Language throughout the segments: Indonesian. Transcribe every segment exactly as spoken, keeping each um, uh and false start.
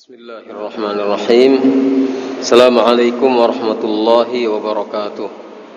Bismillahirrahmanirrahim. Assalamualaikum warahmatullahi wabarakatuh.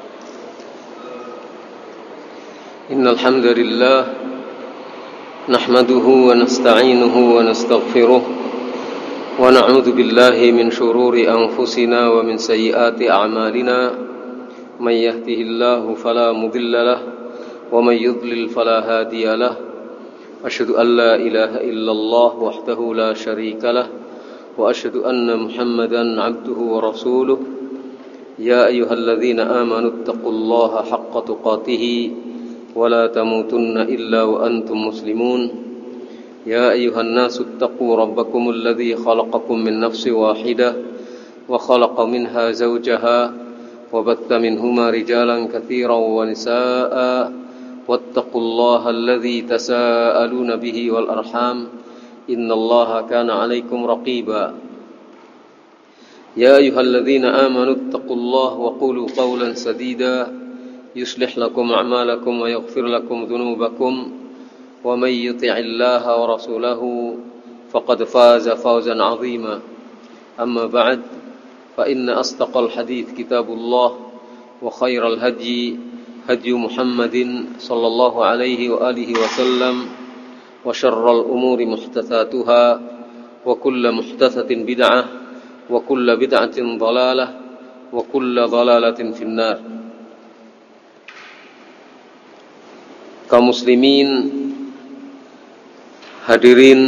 Innal hamdalillah nahmaduhu wa nasta'inuhu wa nastaghfiruh wa na'udzu billahi min shururi anfusina wa min sayyiati a'malina. May yahdihillahu fala mudilla lahu wa may yudlil fala hadiya lahu. Asyhadu an la ilaha illallah wahdahu la syarika lahu وأشهد أن محمدا عبده ورسوله يا أيها الذين آمنوا اتقوا الله حق تقاته ولا تموتن إلا وأنتم مسلمون يا أيها الناس اتقوا ربكم الذي خلقكم من نفس واحدة وخلق منها زوجها وبث منهما رجالا كثيرا ونساء واتقوا الله الذي تساءلون به والأرحام إن الله كان عليكم رقيبا يا أيها الذين آمنوا اتقوا الله وقولوا قولا سديدا يصلح لكم أعمالكم ويغفر لكم ذنوبكم ومن يطع الله ورسوله فقد فاز فوزا عظيما أما بعد فإن أصدق الحديث كتاب الله وخير الهدي هدي محمد صلى الله عليه وآله وسلم وشر الأمور محدثاتها وكل محدثة بدعة وكل بدعة ضلالة وكل ضلالة في النار. Kaum muslimin, hadirin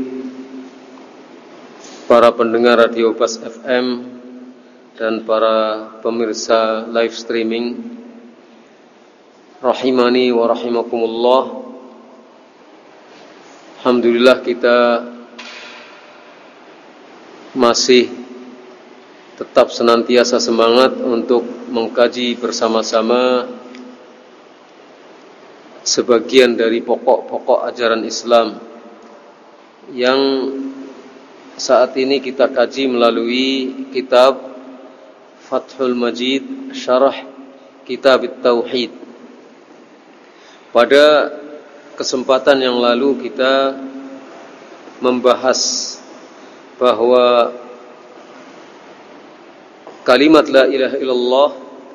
para pendengar Radio Bas F M dan para pemirsa live streaming rahimani wa rahimakumullah. Alhamdulillah kita masih tetap senantiasa semangat untuk mengkaji bersama-sama sebagian dari pokok-pokok ajaran Islam yang saat ini kita kaji melalui kitab Fathul Majid Syarah Kitab Tauhid. Pada kesempatan yang lalu kita membahas bahwa kalimat la ilaha illallah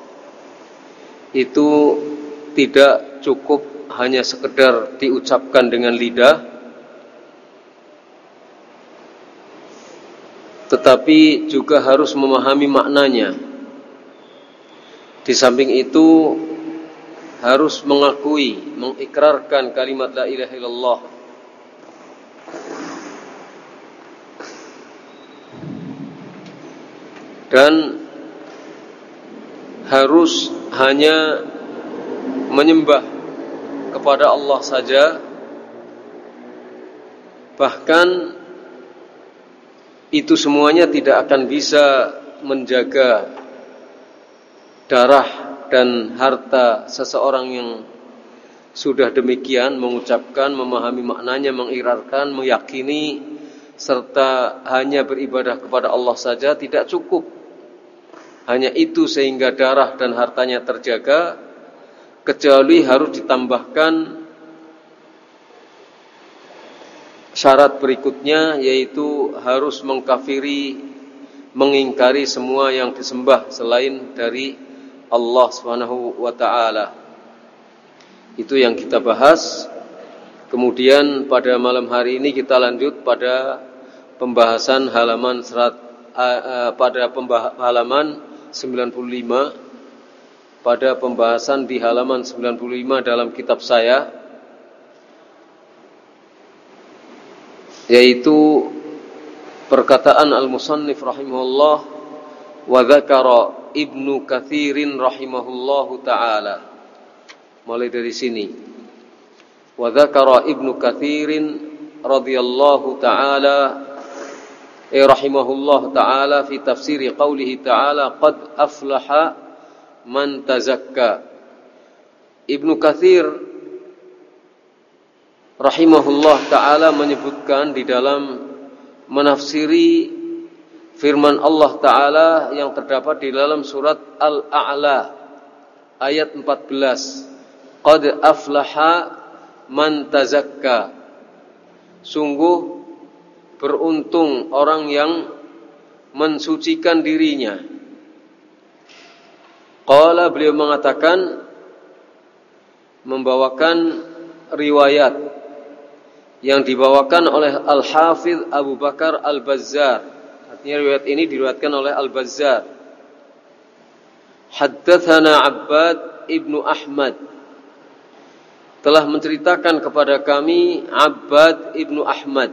itu tidak cukup hanya sekedar diucapkan dengan lidah, tetapi juga harus memahami maknanya. Di samping itu harus mengakui, mengikrarkan kalimat la ilaha illallah. Dan harus hanya menyembah kepada Allah saja. Bahkan itu semuanya tidak akan bisa menjaga darah dan harta seseorang yang sudah demikian mengucapkan, memahami maknanya, mengirarkan, meyakini, serta hanya beribadah kepada Allah saja tidak cukup. Hanya itu sehingga darah dan hartanya terjaga, kecuali harus ditambahkan syarat berikutnya, yaitu harus mengkafiri, mengingkari semua yang disembah selain dari Allah Subhanahu wa ta'ala. Itu yang kita bahas. Kemudian pada malam hari ini kita lanjut pada pembahasan halaman serat, uh, uh, pada pembah- halaman sembilan puluh lima, pada pembahasan di halaman sembilan puluh lima dalam kitab saya, yaitu perkataan al-musannif rahimahullah wa dzakara Ibnu Katsirin rahimahullahu ta'ala. Mulai dari sini. Wa dzakara Ibnu Katsirin radhiyallahu ta'ala eh rahimahullahu ta'ala fi tafsiri qaulihi ta'ala qad aflaha man tazakka. Ibnu Katsir rahimahullah ta'ala menyebutkan di dalam menafsiri firman Allah Ta'ala yang terdapat di dalam surat Al-A'la ayat empat belas. Qad aflaha man tazakka. Sungguh beruntung orang yang mensucikan dirinya. Qala, beliau mengatakan, membawakan riwayat yang dibawakan oleh Al-Hafidh Abu Bakar Al-Bazzar. Artinya riwayat ini diriwayatkan oleh Al-Bazzar. Haddatsana Abbad ibnu Ahmad, telah menceritakan kepada kami Abbad ibnu Ahmad.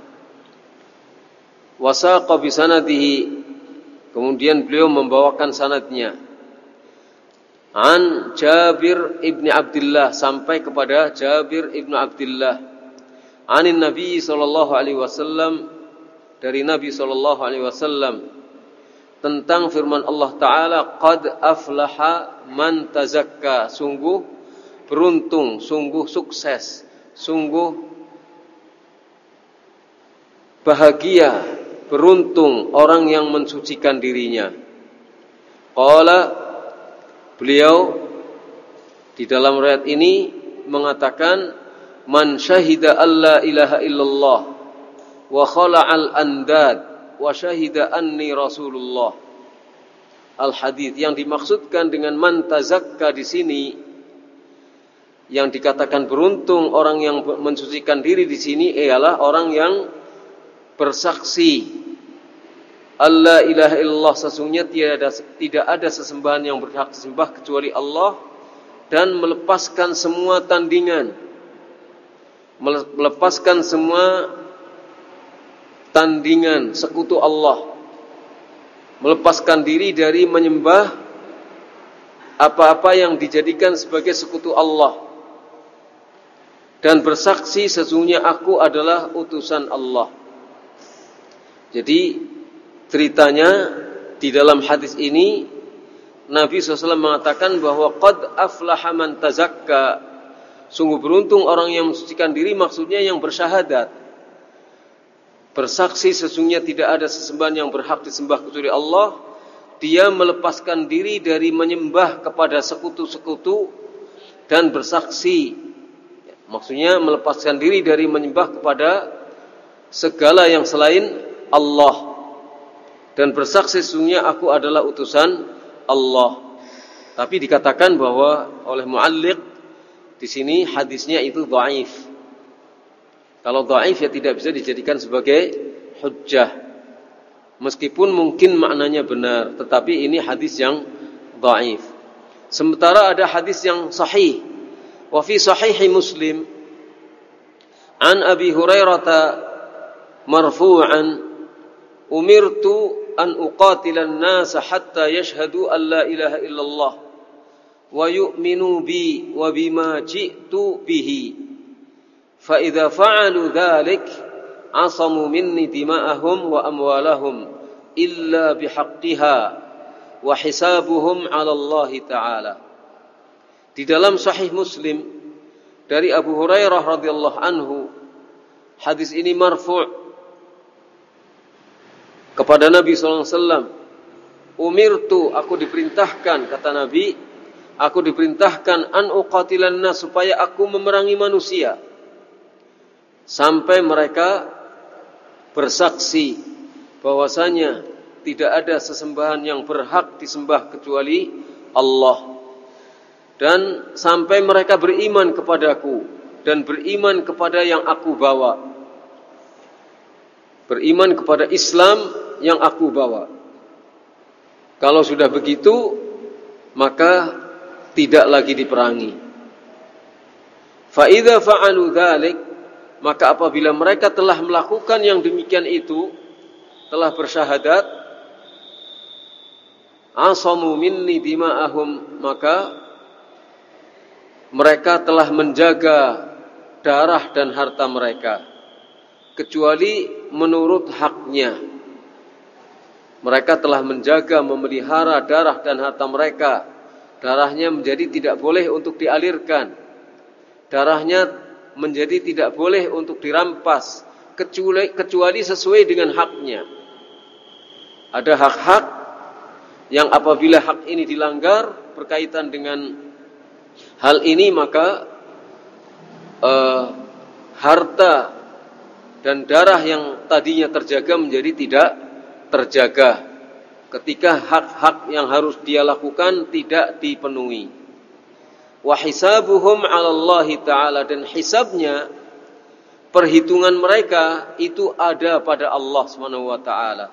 Wasaqa bi sanadihi, kemudian beliau membawakan sanadnya. An Jabir ibni Abdullah, sampai kepada Jabir ibnu Abdullah. Anin Nabi sallallahu alaihi wasallam, dari Nabi sallallahu alaihi wasallam, tentang firman Allah Ta'ala, qad aflaha man tazakka, sungguh beruntung, sungguh sukses, sungguh bahagia, beruntung orang yang mensucikan dirinya. Qala, beliau di dalam riwayat ini mengatakan, man syahida alla ilaha illallah wa khala'al andad wa syahida anni rasulullah. Al-hadits yang dimaksudkan dengan man tazakka di sini, yang dikatakan beruntung orang yang mensucikan diri di sini ialah orang yang bersaksi alla ilaha illallah, sesungguhnya tidak ada, tidak ada sesembahan yang berhak disembah kecuali Allah, dan melepaskan semua tandingan, melepaskan semua tandingan sekutu Allah, melepaskan diri dari menyembah apa-apa yang dijadikan sebagai sekutu Allah, dan bersaksi sesungguhnya aku adalah utusan Allah. Jadi ceritanya di dalam hadis ini Nabi shallallahu alaihi wasallam mengatakan bahwa qad aflaha man tazakka, sungguh beruntung orang yang mensucikan diri, maksudnya yang bersyahadat, bersaksi sesungguhnya tidak ada sesembahan yang berhak disembah kecuali Allah. Dia melepaskan diri dari menyembah kepada sekutu-sekutu dan bersaksi, maksudnya melepaskan diri dari menyembah kepada segala yang selain Allah, dan bersaksi sesungguhnya aku adalah utusan Allah. Tapi dikatakan bahwa oleh mualliq di sini hadisnya itu dhaif. Kalau dhaif ya tidak bisa dijadikan sebagai hujjah, meskipun mungkin maknanya benar, tetapi ini hadis yang dhaif. Sementara ada hadis yang sahih. Wa fi sahihi Muslim an Abi Hurairah marfu'an, umirtu an uqatilan nas hatta yashhadu an la ilaha illallah wa yu'minu bi wa bima ji'tu bihi, fa idza fa'alu dhalik asamu minni dima'ahum wa amwalahum illa bihaqqiha wa hisabuhum 'ala Allah ta'ala. Di dalam sahih Muslim dari Abu Hurairah radhiyallahu anhu, hadis ini marfu' kepada Nabi sallallahu alaihi wasallam. Umirtu, aku diperintahkan, kata Nabi, aku diperintahkan an uqatilan nas, supaya aku memerangi manusia sampai mereka bersaksi bahwasanya tidak ada sesembahan yang berhak disembah kecuali Allah, dan sampai mereka beriman kepadaku dan beriman kepada yang aku bawa, beriman kepada Islam yang aku bawa. Kalau sudah begitu, maka tidak lagi diperangi. Fa idza fa'alu dzalik, maka apabila mereka telah melakukan yang demikian itu, telah bersyahadat, asamu minni dima'ahum, maka mereka telah menjaga darah dan harta mereka, kecuali menurut haknya. Mereka telah menjaga, memelihara darah dan harta mereka. Darahnya menjadi tidak boleh untuk dialirkan, darahnya menjadi tidak boleh untuk dirampas, kecuali, kecuali sesuai dengan haknya. Ada hak-hak yang apabila hak ini dilanggar berkaitan dengan hal ini, maka uh, harta dan darah yang tadinya terjaga menjadi tidak terjaga ketika hak-hak yang harus dia lakukan tidak dipenuhi. Wa hisabuhum 'ala Allah Ta'ala, dan hisabnya, perhitungan mereka itu ada pada Allah Subhanahu wa taala.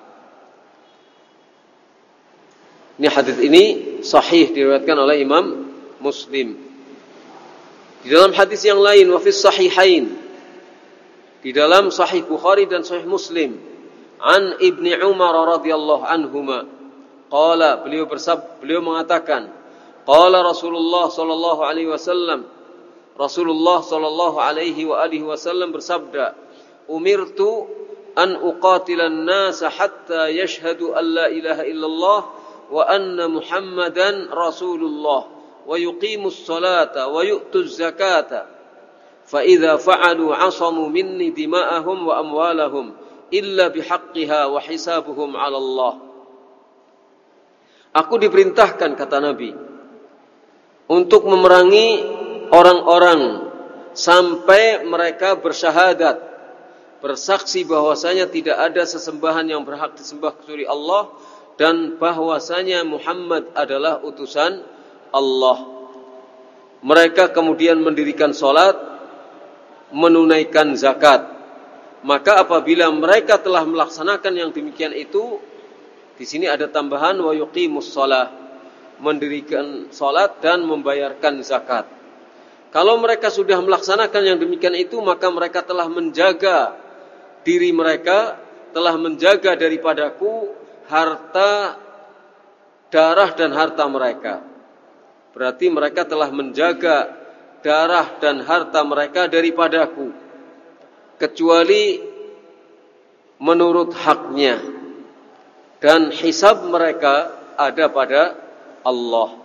Ini hadis ini sahih diriwayatkan oleh Imam Muslim. Di dalam hadis yang lain, wa fis sahihain, di dalam Sahih Bukhari dan Sahih Muslim, an Ibni Umar radhiyallahu anhuma, qala, beliau bersab, beliau mengatakan, qala Rasulullah sallallahu alaihi wasallam, Rasulullah sallallahu alaihi wa alihi wasallam bersabda, umirtu an uqatilan nasa hatta yashhadu an la ilaha illallah wa anna Muhammadan Rasulullah wa yuqimus salata wa yu'tuz zakata fa idza fa'alu 'asamu minni dima'ahum wa amwalahum illa bihaqqiha wa hisabuhum 'ala Allah. Aku diperintahkan, kata Nabi, untuk memerangi orang-orang sampai mereka bersyahadat, bersaksi bahwasanya tidak ada sesembahan yang berhak disembah kecuali Allah dan bahwasanya Muhammad adalah utusan Allah. Mereka kemudian mendirikan salat, menunaikan zakat. Maka apabila mereka telah melaksanakan yang demikian itu, di sini ada tambahan wa yuqimus shalah, mendirikan salat dan membayarkan zakat. Kalau mereka sudah melaksanakan yang demikian itu, maka mereka telah menjaga diri mereka, telah menjaga daripadaku harta, darah dan harta mereka. Berarti mereka telah menjaga darah dan harta mereka daripadaku, kecuali menurut haknya, dan hisab mereka ada pada Allah.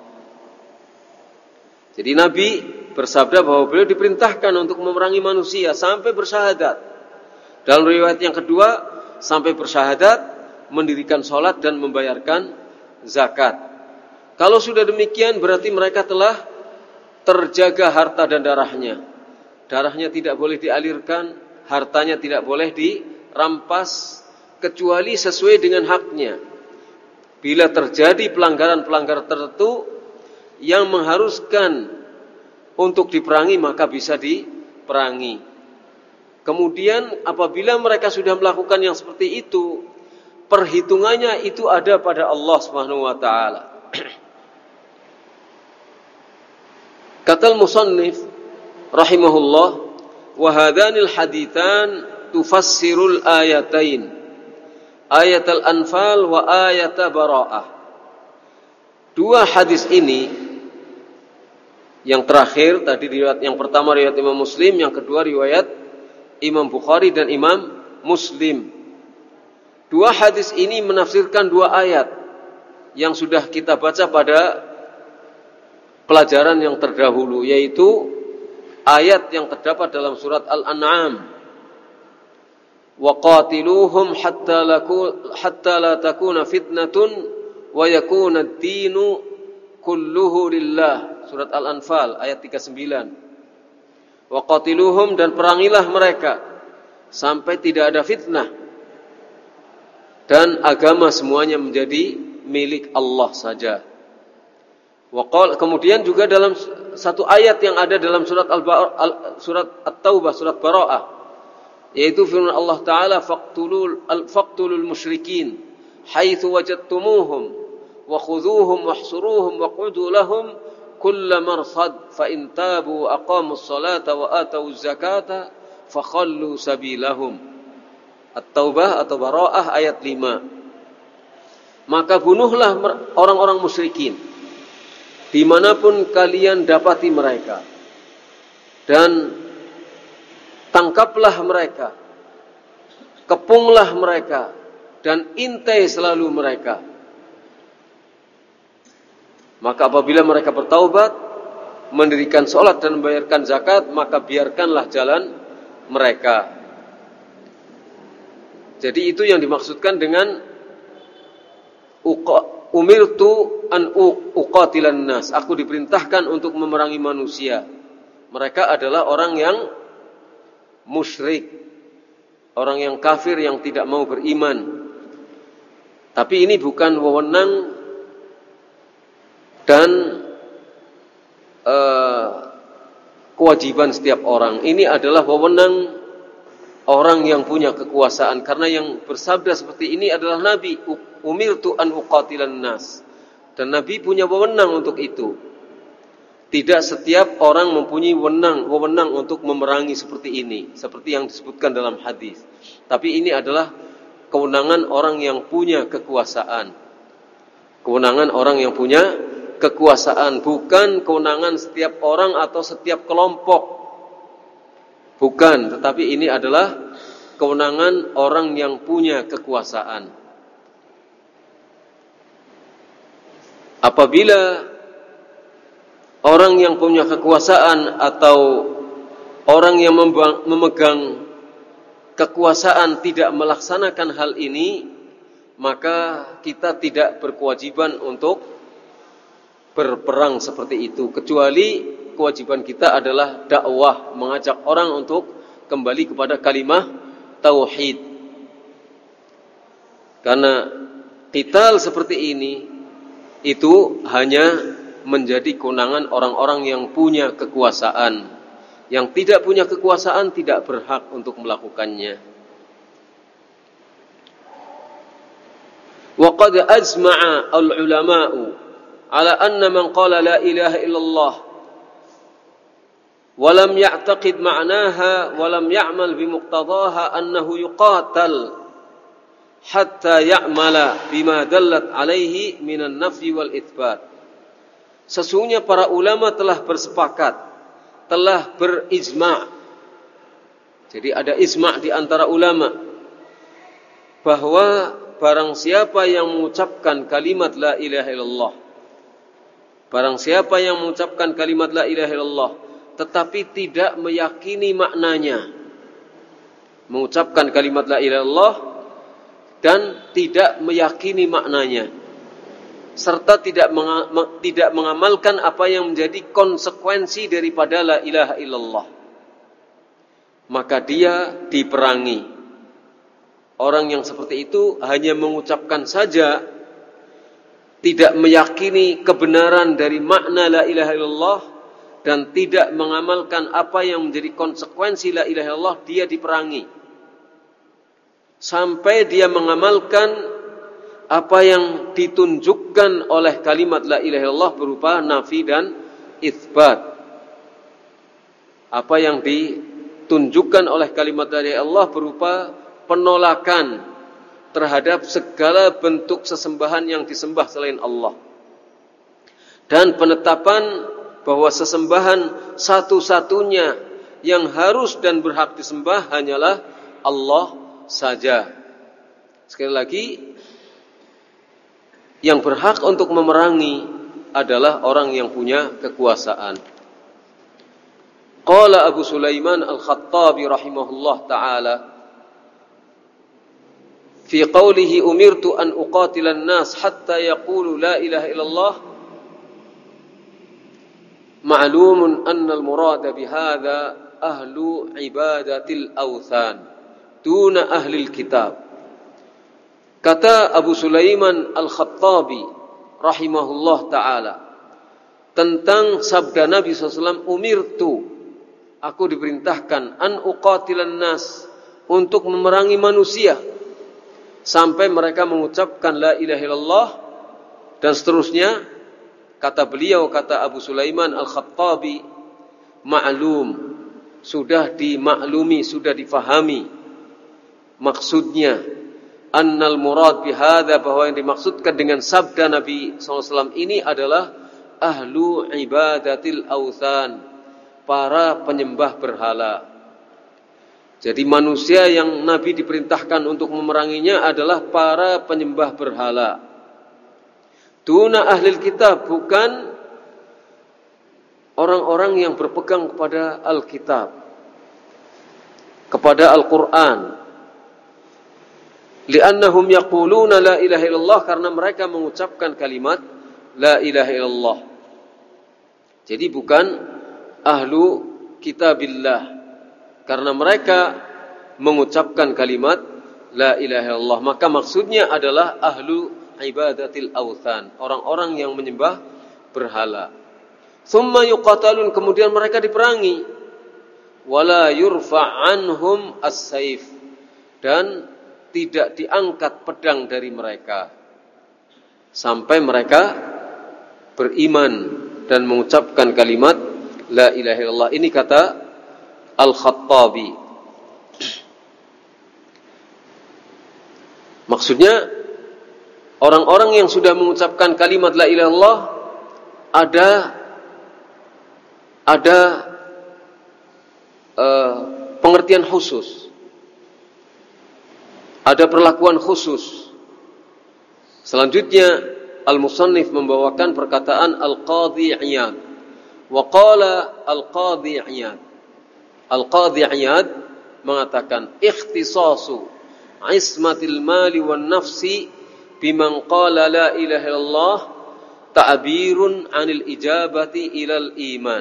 Jadi Nabi bersabda bahwa beliau diperintahkan untuk memerangi manusia sampai bersyahadat. Dalam riwayat yang kedua, sampai bersyahadat, mendirikan sholat dan membayarkan zakat. Kalau sudah demikian, berarti mereka telah terjaga harta dan darahnya. Darahnya tidak boleh dialirkan, hartanya tidak boleh dirampas, kecuali sesuai dengan haknya. Bila terjadi pelanggaran-pelanggaran tertentu yang mengharuskan untuk diperangi, maka bisa diperangi. Kemudian apabila mereka sudah melakukan yang seperti itu, perhitungannya itu ada pada Allah Subhanahu wa taala. Kata al-musannif rahimahullah, wa hadanil haditsan tufassirul ayatain, ayat al-anfal wa ayat bara'ah. Dua hadis ini, yang terakhir tadi riwayat yang pertama riwayat Imam Muslim, yang kedua riwayat Imam Bukhari dan Imam Muslim. Dua hadis ini menafsirkan dua ayat yang sudah kita baca pada pelajaran yang terdahulu, yaitu ayat yang terdapat dalam surat Al-An'am, wa qatiluhum hatta laku hatta la takuna fitnatun wa yakuna ad-dinu kulluhu lillah, surat Al-Anfal ayat tiga puluh sembilan. Wa qatiluhum, dan perangilah mereka sampai tidak ada fitnah dan agama semuanya menjadi milik Allah saja. Waqal, kemudian juga dalam satu ayat yang ada dalam surat al surat At-Taubah, surat Bara'ah, yaitu firman Allah Ta'ala, faqtulul al-faqtulul musyrikin haitsu wajadtumuhum wa khudhuhum wahsuruhum waq'udu lahum kulla marsad fa in tabu aqamus salata wa atawuz zakata fakhallu sabilahum. At-Taubah atau Bara'ah ayat lima. Maka bunuhlah orang-orang musyrikin dimanapun kalian dapati mereka, dan tangkaplah mereka, kepunglah mereka, dan intai selalu mereka. Maka apabila mereka bertaubat, mendirikan sholat dan membayarkan zakat, maka biarkanlah jalan mereka. Jadi itu yang dimaksudkan dengan umirtu an uqatilan nas, aku diperintahkan untuk memerangi manusia. Mereka adalah orang yang musyrik, orang yang kafir yang tidak mau beriman. Tapi ini bukan wewenang dan uh, kewajiban setiap orang. Ini adalah wewenang orang yang punya kekuasaan. Karena yang bersabda seperti ini adalah Nabi. Umirtu an uqatilan nas. Dan Nabi punya wewenang untuk itu. Tidak setiap orang mempunyai wewenang, wewenang untuk memerangi seperti ini, seperti yang disebutkan dalam hadis. Tapi ini adalah kewenangan orang yang punya kekuasaan. Kewenangan orang yang punya kekuasaan, bukan kewenangan setiap orang atau setiap kelompok. Bukan, tetapi ini adalah kewenangan orang yang punya kekuasaan. Apabila orang yang punya kekuasaan atau orang yang memegang kekuasaan tidak melaksanakan hal ini, maka kita tidak berkewajiban untuk berperang seperti itu. Kecuali kewajiban kita adalah dakwah, mengajak orang untuk kembali kepada kalimah tauhid. Karena qital seperti ini itu hanya menjadi kewenangan orang-orang yang punya kekuasaan. Yang tidak punya kekuasaan tidak berhak untuk melakukannya. Wa qad ajma'a al-ulama'u ala anna man qala la ilaha illallah wa lam ya'taqid ma'naha wa lam ya'mal bimuqtadaha annahu yuqatal hatta ya'mala bima dallat alaihi minan nafyi wal itsbat. Sesungguhnya para ulama telah bersepakat, telah berijma'. Jadi ada ijma' di antara ulama bahwa barang siapa yang mengucapkan kalimat la ilaha illallah, barang siapa yang mengucapkan kalimat la ilaha illallah tetapi tidak meyakini maknanya, mengucapkan kalimat la ilaha illallah dan tidak meyakini maknanya, serta tidak tidak mengamalkan apa yang menjadi konsekuensi daripada la ilaha illallah, maka dia diperangi. Orang yang seperti itu hanya mengucapkan saja, tidak meyakini kebenaran dari makna la ilaha illallah dan tidak mengamalkan apa yang menjadi konsekuensi la ilaha illallah, dia diperangi. Sampai dia mengamalkan apa yang ditunjukkan oleh kalimat la ilaha illallah berupa nafi dan itsbat. Apa yang ditunjukkan oleh kalimat la ilaha illallah berupa penolakan terhadap segala bentuk sesembahan yang disembah selain Allah, dan penetapan bahwa sesembahan satu-satunya yang harus dan berhak disembah hanyalah Allah saja. Sekali lagi, yang berhak untuk memerangi adalah orang yang punya kekuasaan. Qala Abu Sulaiman Al-Khattabi rahimahullah ta'ala fi qawlihi umirtu an uqatilan nas hatta yaqulu la ilaha illallah ma'lumun anna al-murada bihadha ahlu ibadatil awthan duna ahli al-kitab. Kata Abu Sulaiman Al-Khattabi rahimahullah ta'ala tentang sabda Nabi shallallahu alaihi wasallam, umirtu, aku diperintahkan, an uqatilan nas, untuk memerangi manusia sampai mereka mengucapkan la ilaha illallah, dan seterusnya. Kata beliau, kata Abu Sulaiman Al-Khattabi, ma'lum, sudah dimaklumi, sudah difahami maksudnya. Annal murad bihadza, bahwa yang dimaksudkan dengan sabda Nabi shallallahu alaihi wasallam ini adalah ahlu ibadatil awthan, para penyembah berhala. Jadi manusia yang Nabi diperintahkan untuk memeranginya adalah para penyembah berhala. Duna ahlil kitab, bukan orang-orang yang berpegang kepada Alkitab, kepada Al-Quran. Li'annahum yaquluna la ilaha illallah, karena mereka mengucapkan kalimat la ilaha illallah. Jadi bukan ahlu kitabillah, karena mereka mengucapkan kalimat la ilaha illallah. Maka maksudnya adalah ahlu ibadatil authan, orang-orang yang menyembah berhala. Tsumma yuqatalun, kemudian mereka diperangi. Wala yurfa' anhum as-saif, dan tidak diangkat pedang dari mereka sampai mereka beriman dan mengucapkan kalimat la ilaha illallah. Ini kata Al-Khattabi. Maksudnya orang-orang yang sudah mengucapkan kalimat la ilaha illallah ada ada uh, pengertian khusus, ada perlakuan khusus. Selanjutnya Al-Musannif membawakan perkataan Al-Qadhi Iyad. Wa qala Al-Qadhi Iyad, Al-Qadhi Iyad mengatakan ikhtisasu ismatil mali wan nafsi biman qala la ilaha illallah ta'birun 'anil ijabati ilal iman.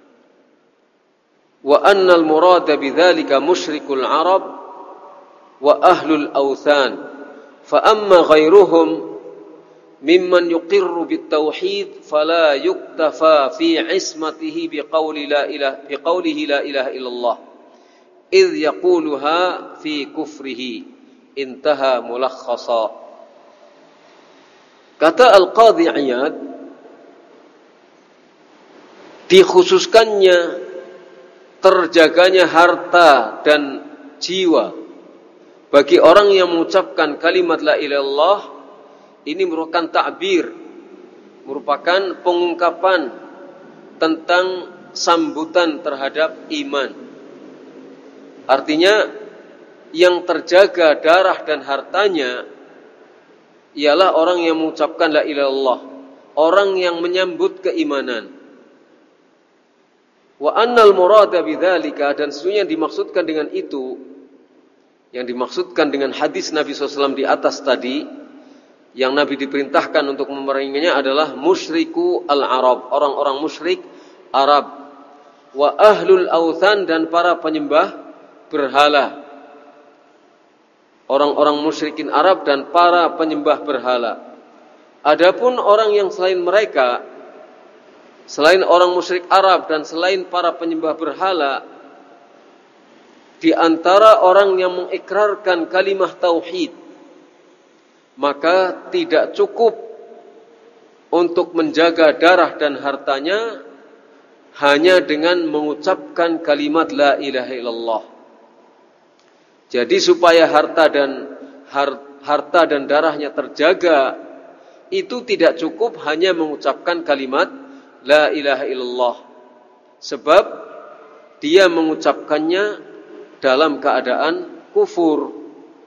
Wa anna al-murada bidzalika musyrikul Arab wa ahlul awthan. Fa amma ghairuhum mimman yuqirru bitauhid fala yuktafa fi ismatihi biqauli la ilaha biqaulihi la ilaha illallah idh yaquluha fi kufrihi. Intaha mulakhasa. Kata Al-Qadhi Iyad, dikhususkannya terjaganya harta dan jiwa bagi orang yang mengucapkan kalimat la ilaha illallah. Ini merupakan ta'bir, merupakan pengungkapan tentang sambutan terhadap iman. Artinya yang terjaga darah dan hartanya ialah orang yang mengucapkan la ilaha illallah, orang yang menyambut keimanan. Wa annal murada bidzalika, dan sesungguhnya yang dimaksudkan dengan itu, yang dimaksudkan dengan hadis Nabi shallallahu alaihi wasallam di atas tadi, yang Nabi diperintahkan untuk memeranginya adalah musyriku al-Arab, orang-orang musyrik Arab, wa ahlul authan, dan para penyembah berhala, orang-orang musyrikin Arab dan para penyembah berhala. Adapun orang yang selain mereka, selain orang musyrik Arab dan selain para penyembah berhala, di antara orang yang mengikrarkan kalimah tauhid, maka tidak cukup untuk menjaga darah dan hartanya hanya dengan mengucapkan kalimat la ilaha illallah. Jadi supaya harta dan harta dan darahnya terjaga, itu tidak cukup hanya mengucapkan kalimat la ilaha illallah, sebab dia mengucapkannya dalam keadaan kufur.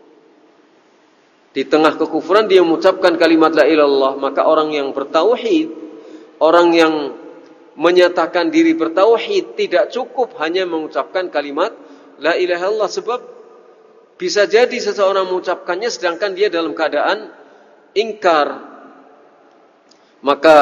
Di tengah kekufuran dia mengucapkan kalimat la ilaha illallah. Maka orang yang bertauhid, orang yang menyatakan diri bertauhid, tidak cukup hanya mengucapkan kalimat la ilaha illallah, sebab bisa jadi seseorang mengucapkannya sedangkan dia dalam keadaan ingkar. Maka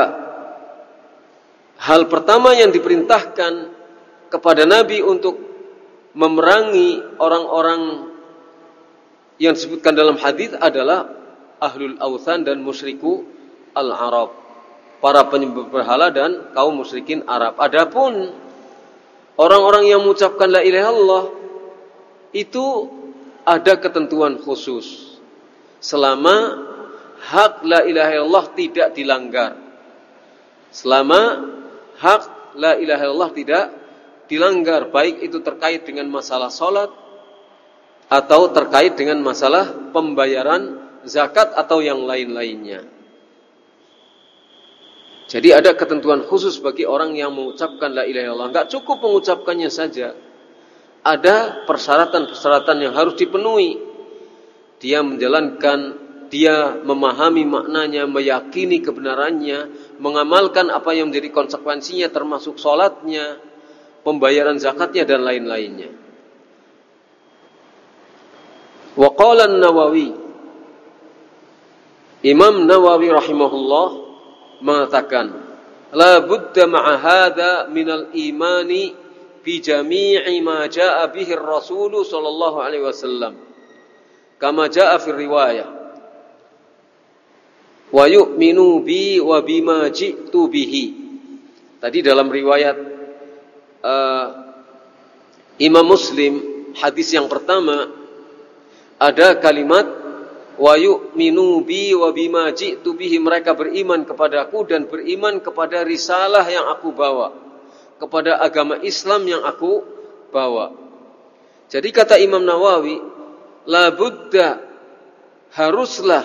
hal pertama yang diperintahkan kepada Nabi untuk memerangi orang-orang yang disebutkan dalam hadis adalah ahlul authan dan musyriku al-Arab, para penyembah berhala dan kaum musyrikin Arab. Adapun orang-orang yang mengucapkan la ilaha illallah itu ada ketentuan khusus, selama hak la ilaha illallah tidak dilanggar. Selama hak la ilaha illallah tidak dilanggar, baik itu terkait dengan masalah salat atau terkait dengan masalah pembayaran zakat atau yang lain-lainnya. Jadi ada ketentuan khusus bagi orang yang mengucapkan la ilaha illallah. Enggak cukup mengucapkannya saja. Ada persyaratan-persyaratan yang harus dipenuhi. Dia menjalankan, dia memahami maknanya, meyakini kebenarannya, mengamalkan apa yang menjadi konsekuensinya termasuk salatnya, pembayaran zakatnya dan lain-lainnya. Wa qala an-Nawawi, Imam Nawawi rahimahullah mengatakan, la budda ma'a hadza minal imani fi jami'i ma jaa'a bihi ar-rasul sallallahu alaihi wasallam kama jaa'a fi riwayah wa yu'minu bi wa bima ji'tu bihi. Tadi dalam riwayat uh, Imam Muslim hadis yang pertama ada kalimat wa yu'minu bi wa bima ji'tu bihi, mereka beriman kepadaku dan beriman kepada risalah yang aku bawa, kepada agama Islam yang aku bawa. Jadi kata Imam Nawawi, la budda, haruslah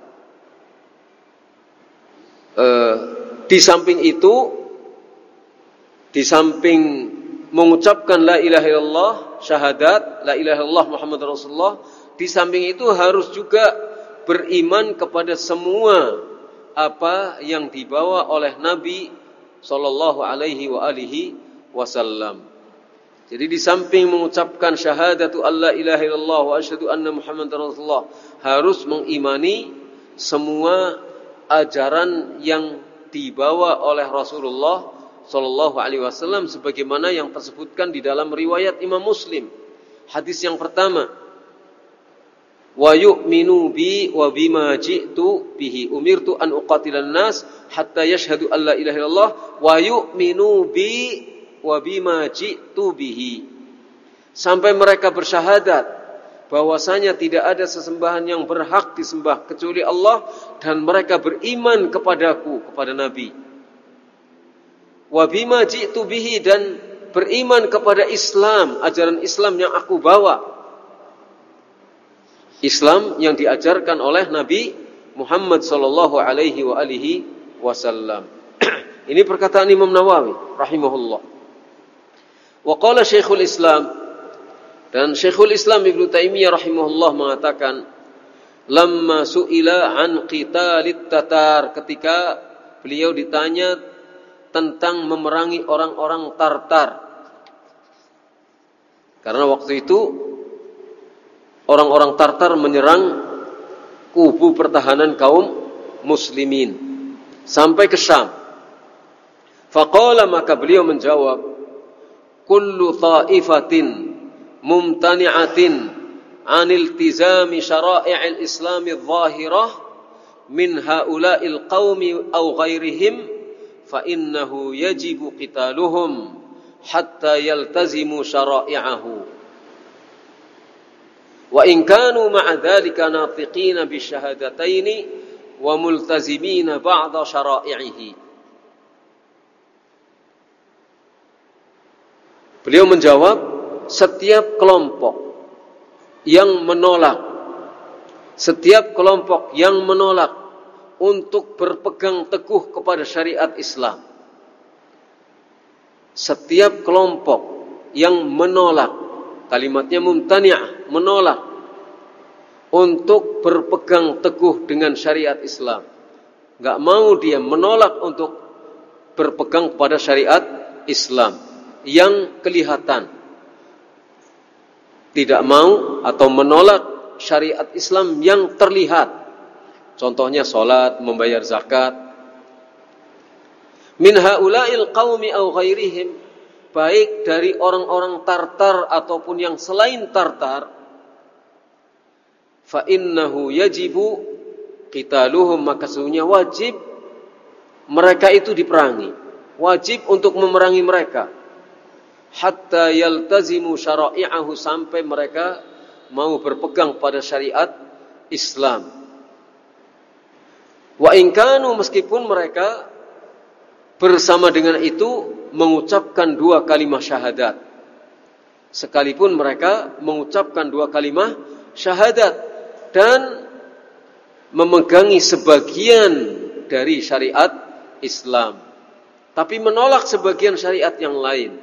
uh, di samping itu, di samping mengucapkan la ilaha illallah, syahadat la ilaha illallah Muhammad Rasulullah, di samping itu harus juga beriman kepada semua apa yang dibawa oleh Nabi sallallahu alaihi wa alihi wasallam. Jadi di samping mengucapkan syahadatu alla ilaha illallah wa asyhadu anna Muhammadar Rasulullah, harus mengimani semua ajaran yang dibawa oleh Rasulullah sallallahu alaihi wasallam sebagaimana yang tersebutkan di dalam riwayat Imam Muslim. Hadis yang pertama, wa yu'minu bi wa bima ji'tu bihi umirtu an uqatilan nas hatta yashhadu an la ilaha illallah wa yu'minu bi wa bima ji'tu bihi, sampai mereka bersyahadat bahwasanya tidak ada sesembahan yang berhak disembah kecuali Allah dan mereka beriman kepadaku, kepada Nabi. Wa bima ji'tu bihi, dan beriman kepada Islam, ajaran Islam yang aku bawa, Islam yang diajarkan oleh Nabi Muhammad sallallahu alaihi wa alihi wasallam. Ini perkataan Imam Nawawi rahimahullah. Wa qala Syekhul Islam, dan Syekhul Islam Ibnu Taimiyah rahimahullah mengatakan, lamma su'ila an qitalit tatar, ketika beliau ditanya tentang memerangi orang-orang Tartar. Karena waktu itu orang-orang Tartar menyerang kubu pertahanan kaum muslimin sampai ke Syam. Faqala, maka beliau menjawab, kullu ta'ifatin mumtani'atin an iltizami syara'i'il islami adh-dhahirah min ha'ula'il qaumi aw ghairihim fa innahu yajibu qitaluhum hatta yaltazimu syara'i'ahu. Wa in kanu ma'a dzalika natiqina bisyahadataini wa multazimina ba'da syara'ihi. Beliau menjawab, setiap kelompok yang menolak, setiap kelompok yang menolak untuk berpegang teguh kepada syariat Islam, setiap kelompok yang menolak, kalimatnya mumtani'ah, menolak untuk berpegang teguh dengan syariat Islam, enggak mau dia menolak untuk berpegang kepada syariat Islam yang kelihatan, tidak mau atau menolak syariat Islam yang terlihat, contohnya salat, membayar zakat, min haula'il qaumi aw ghairihim, baik dari orang-orang Tartar ataupun yang selain Tartar, fa innahu yajibu qitaluhum, maka sesungguhnya wajib mereka itu diperangi, wajib untuk memerangi mereka, hatta yaltazimu syara'i'ahu, sampai mereka mau berpegang pada syariat Islam. Wa in kanu, meskipun mereka bersama dengan itu mengucapkan dua kalimah syahadat, sekalipun mereka mengucapkan dua kalimah syahadat dan memegangi sebagian dari syariat Islam, tapi menolak sebagian syariat yang lain.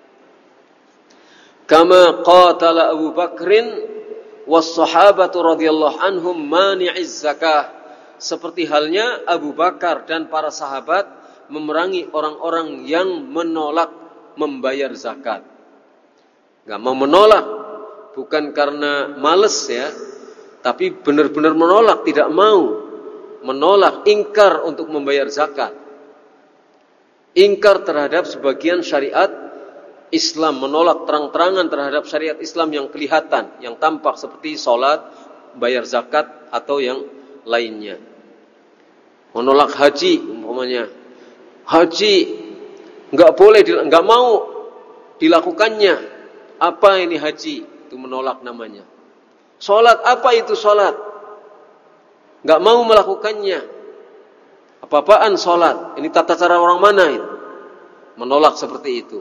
Kama qatala Abu Bakrin was sahabatu radhiyallahu anhum mani'iz zakah, seperti halnya Abu Bakar dan para sahabat memerangi orang-orang yang menolak membayar zakat. Enggak mau menolak, bukan karena malas ya, tapi benar-benar menolak, tidak mau, menolak, ingkar untuk membayar zakat, ingkar terhadap sebagian syariat Islam, menolak terang-terangan terhadap syariat Islam yang kelihatan, yang tampak seperti sholat, bayar zakat atau yang lainnya. Menolak haji umpamanya. Haji enggak boleh, enggak mau dilakukannya. Apa ini haji? Itu menolak namanya. Sholat, apa itu sholat? Enggak mau melakukannya. Apa-apaan sholat? Ini tata cara orang mana itu? Menolak seperti itu.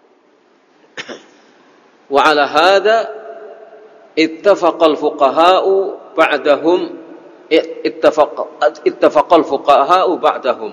Wa ala hadha ittafaqal fuqaha'u ba'dahum ittafaq ittafaqal fuqaha'u ba'dahum.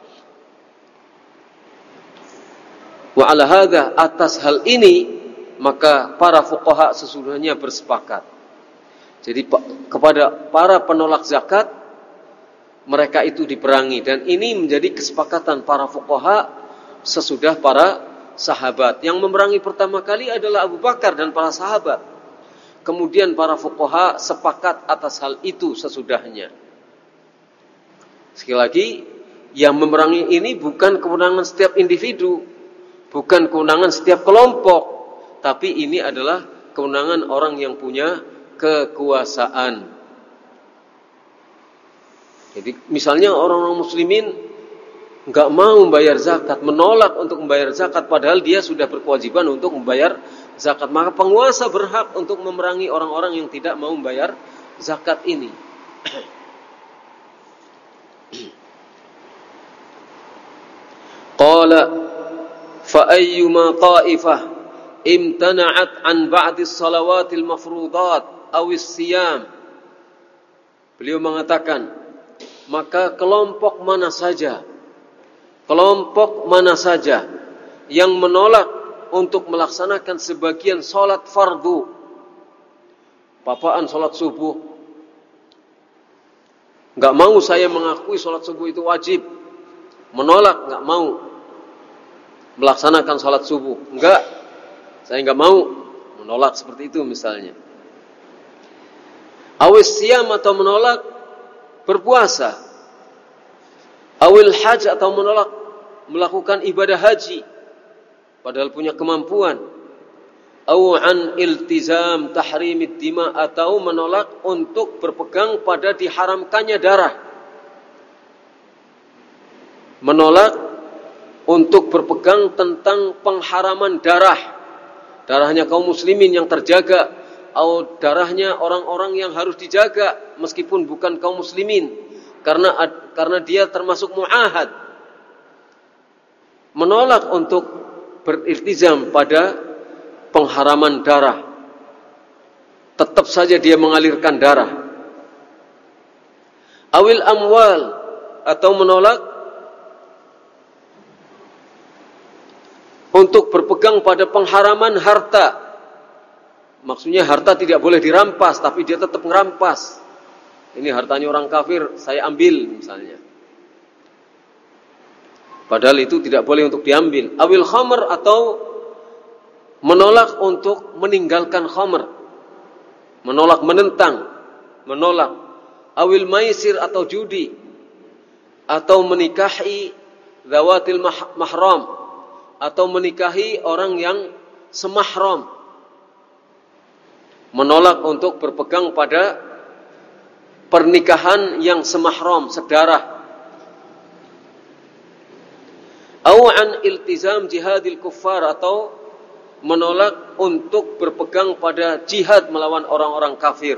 Wa ala hadha, atas hal ini maka para fuqaha sesudahnya bersepakat. Jadi kepada para penolak zakat mereka itu diperangi, dan ini menjadi kesepakatan para fuqaha sesudah para sahabat. Yang memerangi pertama kali adalah Abu Bakar dan para sahabat. Kemudian para fuqaha sepakat atas hal itu sesudahnya. Sekali lagi, yang memerangi ini bukan kewenangan setiap individu, bukan kewenangan setiap kelompok, tapi ini adalah kewenangan orang yang punya kekuasaan. Jadi misalnya orang-orang muslimin enggak mau membayar zakat, menolak untuk membayar zakat padahal dia sudah berkewajiban untuk membayar zakat, maka penguasa berhak untuk memerangi orang-orang yang tidak mau membayar zakat ini. Qala fa ayyuma ta'ifah imtana'at an ba'di salawatil mafruḍat aw as-siyam. Beliau mengatakan, maka kelompok mana saja Kelompok mana saja yang menolak untuk melaksanakan sebagian sholat fardu, papaan sholat subuh, nggak mau saya mengakui sholat subuh itu wajib, menolak, nggak mau melaksanakan sholat subuh, nggak, saya nggak mau, menolak seperti itu misalnya. Awis siyam, atau menolak berpuasa. Awil haj, atau menolak melakukan ibadah haji padahal punya kemampuan. Aw an iltizam tahrimid dima, atau menolak untuk berpegang pada diharamkannya darah. Menolak untuk berpegang tentang pengharaman darah. Darahnya kaum muslimin yang terjaga, atau darahnya orang-orang yang harus dijaga meskipun bukan kaum muslimin. Karena karena dia termasuk mu'ahad. Menolak untuk beriltizam pada pengharaman darah. Tetap saja dia mengalirkan darah. Awil amwal, atau menolak untuk berpegang pada pengharaman harta. Maksudnya harta tidak boleh dirampas, tapi dia tetap merampas. Ini hartanya orang kafir, saya ambil misalnya. Padahal itu tidak boleh untuk diambil. Awil khamr, atau menolak untuk meninggalkan khamr. Menolak, menentang, menolak. Awil maisir, atau judi. Atau menikahi zawatil mahram, atau menikahi orang yang semahram. Menolak untuk berpegang pada pernikahan yang semahram, sedarah. Au an iltizam jihadil kuffar, atau menolak untuk berpegang pada jihad melawan orang-orang kafir.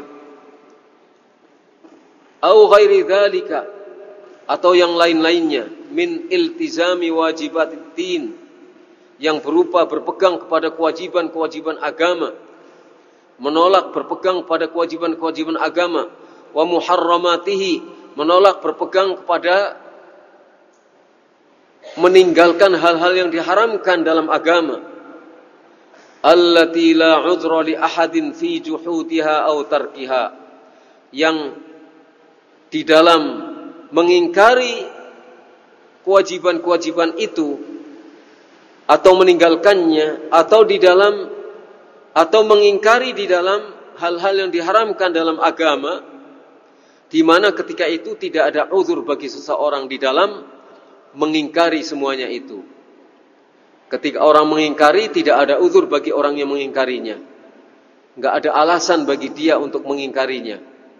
Au ghairi dzalika, atau yang lain-lainnya, min iltizami wajibatid din, yang berupa berpegang kepada kewajiban-kewajiban agama. Menolak berpegang pada kewajiban-kewajiban agama. Wa muharramatihi, menolak berpegang kepada meninggalkan hal-hal yang diharamkan dalam agama. Allati la udhra li ahadin fi juhudiha aw tarkiha, yang di dalam mengingkari kewajiban-kewajiban itu atau meninggalkannya, atau di dalam atau mengingkari di dalam hal-hal yang diharamkan dalam agama, di mana ketika itu tidak ada uzur bagi seseorang di dalam mengingkari semuanya itu. Ketika orang mengingkari, tidak ada uzur bagi orang yang mengingkarinya. Enggak ada alasan bagi dia untuk mengingkarinya.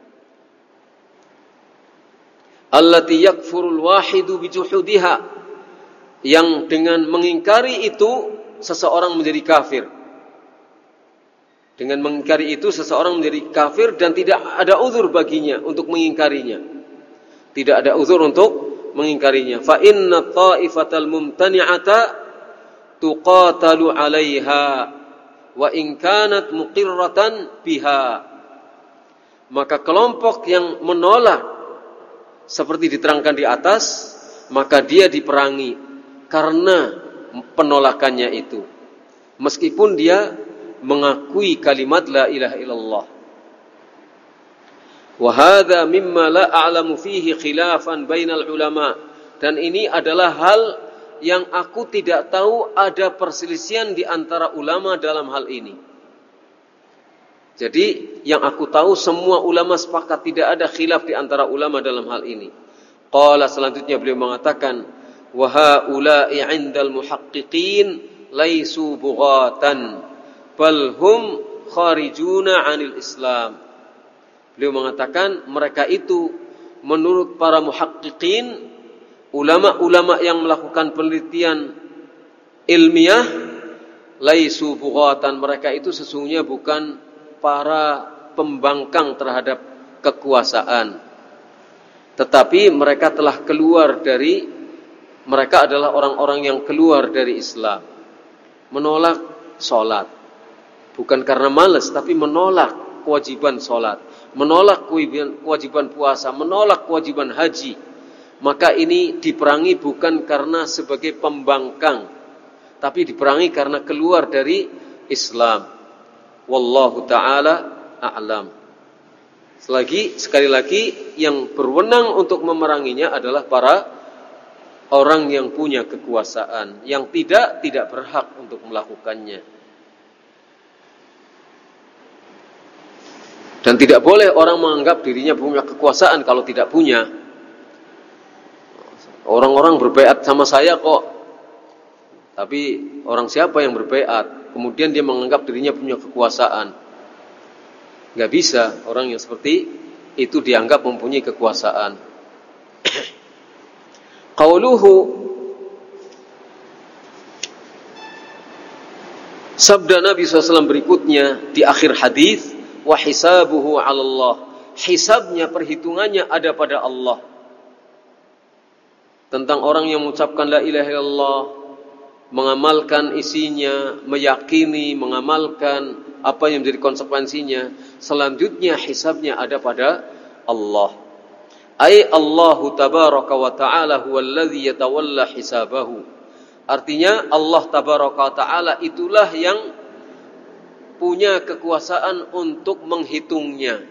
Allati yakfurul wahidu bijuhudiha, yang dengan mengingkari itu seseorang menjadi kafir. Dengan mengingkari itu seseorang menjadi kafir dan tidak ada uzur baginya untuk mengingkarinya. Tidak ada uzur untuk mengingkarinya. Fa inna ta'ifatal mumtani'ata tuqatalu 'alaiha wa in kanat muqirratan biha. Maka kelompok yang menolak seperti diterangkan di atas, maka dia diperangi karena penolakannya itu, meskipun dia mengakui kalimat la ilaha illallah. Wa hadza mimma la a'lamu fihi khilafan bainal ulama, dan ini adalah hal yang aku tidak tahu ada perselisihan di antara ulama dalam hal ini. Jadi yang aku tahu semua ulama sepakat, tidak ada khilaf di antara ulama dalam hal ini. Qala, selanjutnya beliau mengatakan, wa haula'i 'indal muhaqqiqin laisu bughatan bal hum kharijuna 'anil Islam. Beliau mengatakan mereka itu menurut para muhaqqiqin, ulama-ulama yang melakukan penelitian ilmiah, laisu bughatan, mereka itu sesungguhnya bukan para pembangkang terhadap kekuasaan, tetapi mereka telah keluar dari, mereka adalah orang-orang yang keluar dari Islam, menolak sholat, bukan karena malas, tapi menolak kewajiban sholat, menolak kewajiban, kewajiban puasa, menolak kewajiban haji. Maka ini diperangi bukan karena sebagai pembangkang, tapi diperangi karena keluar dari Islam. Wallahu ta'ala a'lam. Selagi, sekali lagi, yang berwenang untuk memeranginya adalah para orang yang punya kekuasaan. Yang tidak, tidak berhak untuk melakukannya. Dan tidak boleh orang menganggap dirinya punya kekuasaan kalau tidak punya. Orang-orang berbaiat sama saya kok, tapi orang siapa yang berbaiat? Kemudian dia menganggap dirinya punya kekuasaan. Gak bisa orang yang seperti itu dianggap mempunyai kekuasaan. Qauluhu, sabda Nabi shallallahu alaihi wasallam berikutnya di akhir hadis, wa hisabuhu 'ala Allah, hisabnya, perhitungannya ada pada Allah. Tentang orang yang mengucapkan la ilaha illallah, mengamalkan isinya, meyakini, mengamalkan apa yang menjadi konsekuensinya, selanjutnya hisabnya ada pada Allah. Ai Allahu tabaraka wa ta'ala huwallazi yatawalla hisabahu. Artinya Allah tabaraka wa ta'ala itulah yang punya kekuasaan untuk menghitungnya.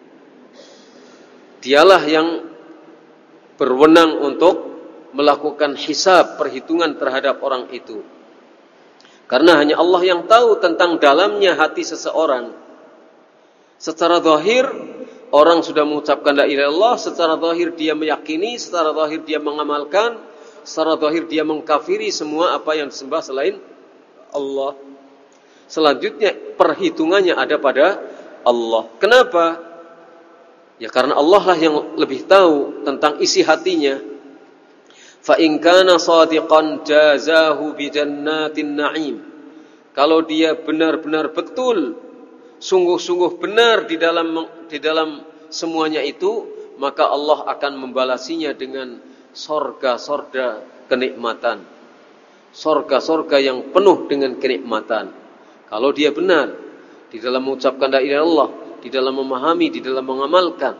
Dialah yang berwenang untuk melakukan hisab, perhitungan terhadap orang itu. Karena hanya Allah yang tahu tentang dalamnya hati seseorang. Secara zahir orang sudah mengucapkan la ilaha illallah, secara zahir dia meyakini, secara zahir dia mengamalkan, secara zahir dia mengkafiri semua apa yang disembah selain Allah. Selanjutnya perhitungannya ada pada Allah. Kenapa? Ya karena Allah lah yang lebih tahu tentang isi hatinya. Fa in kana shadiqan jazahu bi jannatin na'im. Kalau dia benar-benar betul, sungguh-sungguh benar di dalam di dalam semuanya itu, maka Allah akan membalasinya dengan sorga-sorga kenikmatan. Sorga-sorga yang penuh dengan kenikmatan. Kalau dia benar di dalam mengucapkan la ilaha illallah, di dalam memahami, di dalam mengamalkan,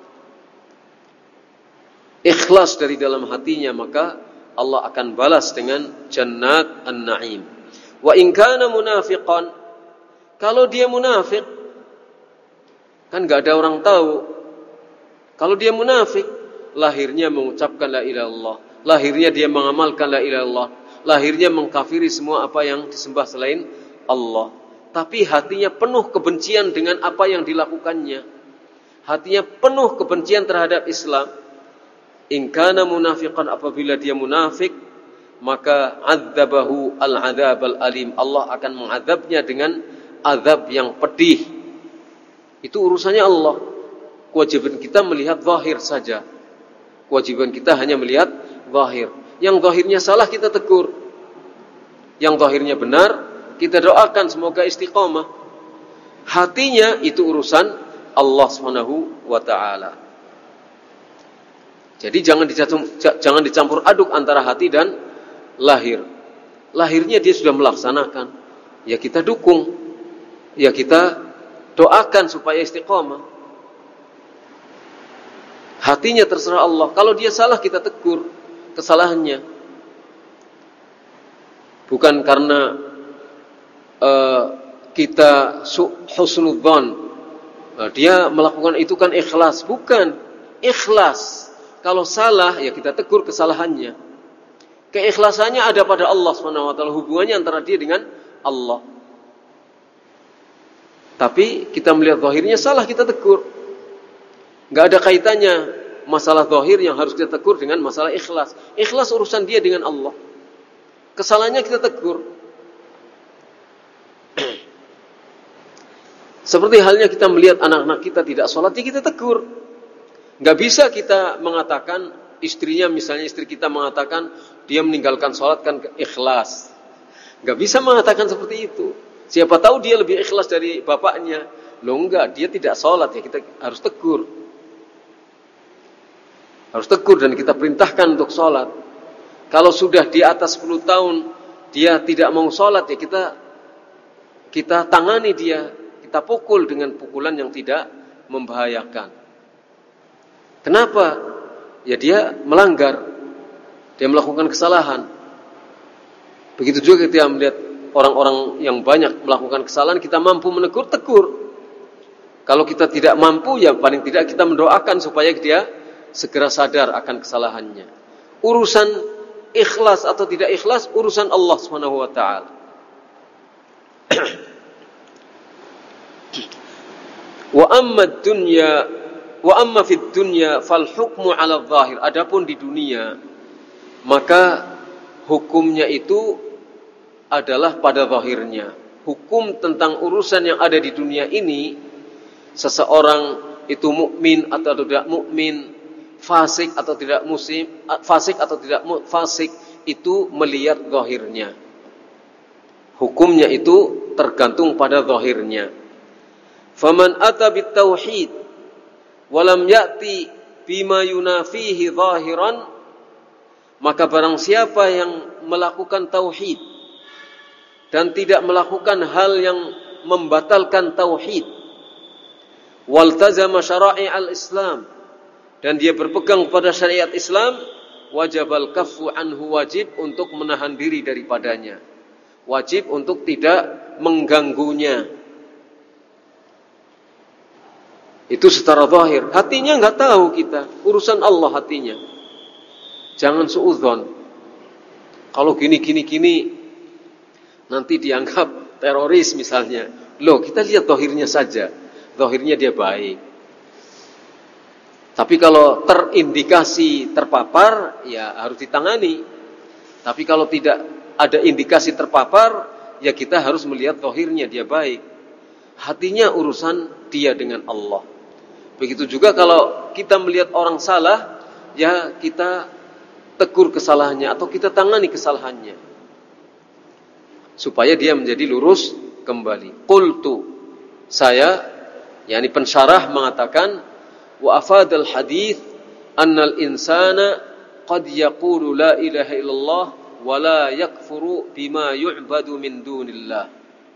ikhlas dari dalam hatinya, maka Allah akan balas dengan jannat an-na'im. Wa in kana munafiqan, kalau dia munafik, kan enggak ada orang tahu. Kalau dia munafik, lahirnya mengucapkan la ilaha illallah, lahirnya dia mengamalkan la ilaha illallah, lahirnya mengkafiri semua apa yang disembah selain Allah, tapi hatinya penuh kebencian dengan apa yang dilakukannya. Hatinya penuh kebencian terhadap Islam. In kana munafiqan, apabila dia munafik, maka adzabahu al-adzab al-alim. Allah akan mengadabnya dengan azab yang pedih. Itu urusannya Allah. Kewajiban kita melihat zahir saja. Kewajiban kita hanya melihat zahir. Yang zahirnya salah kita tegur. Yang zahirnya benar kita doakan semoga istiqamah. Hatinya itu urusan Allah Subhanahu wa taala. Jadi jangan dicampur, jangan dicampur aduk antara hati dan lahir. Lahirnya dia sudah melaksanakan, ya kita dukung, ya kita doakan supaya istiqamah. Hatinya terserah Allah. Kalau dia salah kita tegur kesalahannya. Bukan karena uh, kita husnudzon, uh, dia melakukan itu kan ikhlas. Bukan ikhlas. Kalau salah ya kita tegur kesalahannya. Keikhlasannya ada pada Allah subhanahu wa taala, hubungannya antara dia dengan Allah. Tapi kita melihat zahirnya salah kita tegur. Enggak ada kaitannya masalah zahir yang harus kita tegur dengan masalah ikhlas. Ikhlas urusan dia dengan Allah. Kesalahannya kita tegur. Seperti halnya kita melihat anak-anak kita tidak sholat, ya kita tegur. Enggak bisa kita mengatakan istrinya, misalnya istri kita mengatakan dia meninggalkan sholat kan ikhlas. Enggak bisa mengatakan seperti itu. Siapa tahu dia lebih ikhlas dari bapaknya. Loh enggak, dia tidak sholat, ya kita harus tegur. Harus tegur dan kita perintahkan untuk sholat. Kalau sudah di atas sepuluh tahun dia tidak mau sholat, ya kita kita tangani dia, kita pukul dengan pukulan yang tidak membahayakan. Kenapa? Ya dia melanggar, dia melakukan kesalahan. Begitu juga kita melihat orang-orang yang banyak melakukan kesalahan, kita mampu menegur, tegur. Kalau kita tidak mampu, ya paling tidak kita mendoakan supaya dia segera sadar akan kesalahannya. Urusan ikhlas atau tidak ikhlas urusan Allah Subhanahu wa taala. Wa amma dunya wa amma fid dunya fal hukmu 'ala adh-dhahir. Adapun di dunia maka hukumnya itu adalah pada zahirnya. Hukum tentang urusan yang ada di dunia ini, seseorang itu mukmin atau tidak mukmin, fasik atau tidak muslim, fasik atau tidak fasik, itu melihat zahirnya. Hukumnya itu tergantung pada zahirnya. Faman ata bit tauhid wa lam ya'ti bima yunafihi zahiran, maka barang siapa yang melakukan tauhid dan tidak melakukan hal yang membatalkan tauhid, waltazama syara'i al-Islam, dan dia berpegang pada syariat Islam, wajibal kaffu anhu, wajib untuk menahan diri daripadanya, wajib untuk tidak mengganggunya. Itu secara zahir. Hatinya enggak tahu kita, urusan Allah hatinya. Jangan suudzon. Kalau gini gini gini nanti dianggap teroris misalnya. Loh, kita lihat zahirnya saja. Zahirnya dia baik. Tapi kalau terindikasi terpapar, ya harus ditangani. Tapi kalau tidak ada indikasi terpapar, ya kita harus melihat zahirnya dia baik. Hatinya urusan dia dengan Allah. Begitu juga kalau kita melihat orang salah, ya kita tegur kesalahannya atau kita tangani kesalahannya. Supaya dia menjadi lurus kembali. Qultu, saya, yakni pensyarah mengatakan, wa afadal hadith annal insana qad yaqulu la ilaha illallah wa la yakfuru bima yu'badu min dunillah.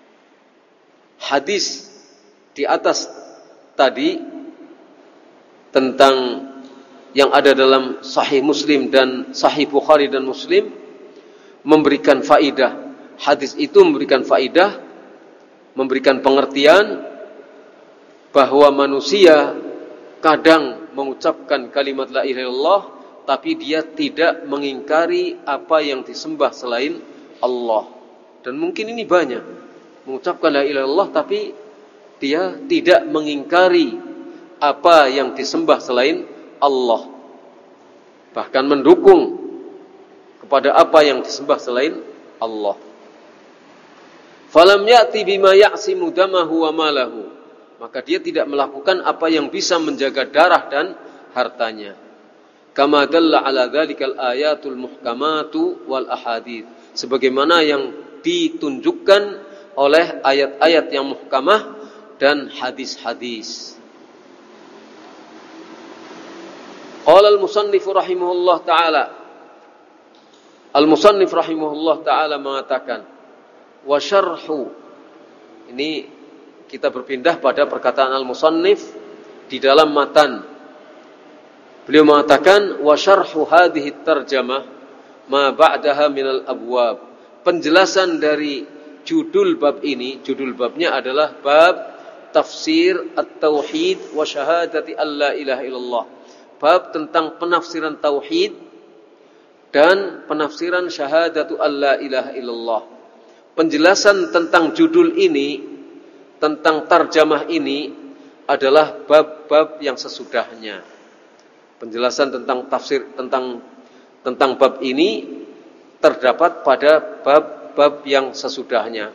Hadis di atas tadi tentang yang ada dalam Sahih Muslim dan Sahih Bukhari dan Muslim memberikan faidah. Hadis itu memberikan faidah, memberikan pengertian bahwa manusia kadang mengucapkan kalimat la ilaha illallah, tapi dia tidak mengingkari apa yang disembah selain Allah. Dan mungkin ini banyak mengucapkan la ilaha illallah, tapi dia tidak mengingkari apa yang disembah selain Allah, bahkan mendukung kepada apa yang disembah selain Allah. Falam ya'ti bima ya'simu damahu wa malahu, maka dia tidak melakukan apa yang bisa menjaga darah dan hartanya. Kama dalla ala dzalikal ayatul muhkamatu wal ahadits, sebagaimana yang ditunjukkan oleh ayat-ayat yang muhkamah dan hadis-hadis. Qala al-musannif rahimahullah ta'ala, al-musannif rahimahullah ta'ala mengatakan, wa syarhu, ini kita berpindah pada perkataan al-musannif di dalam matan. Beliau mengatakan wa syarhu hadhihi tarjamah ma ba'daha minal abwab. Penjelasan dari judul bab ini, judul babnya adalah bab tafsir at-tauhid wa syahadati alla ilaha illallah. Bab tentang penafsiran tauhid dan penafsiran syahadatu alla ilaha illallah. Penjelasan tentang judul ini, tentang tarjamah ini adalah bab-bab yang sesudahnya. Penjelasan tentang tafsir tentang tentang bab ini terdapat pada bab-bab yang sesudahnya.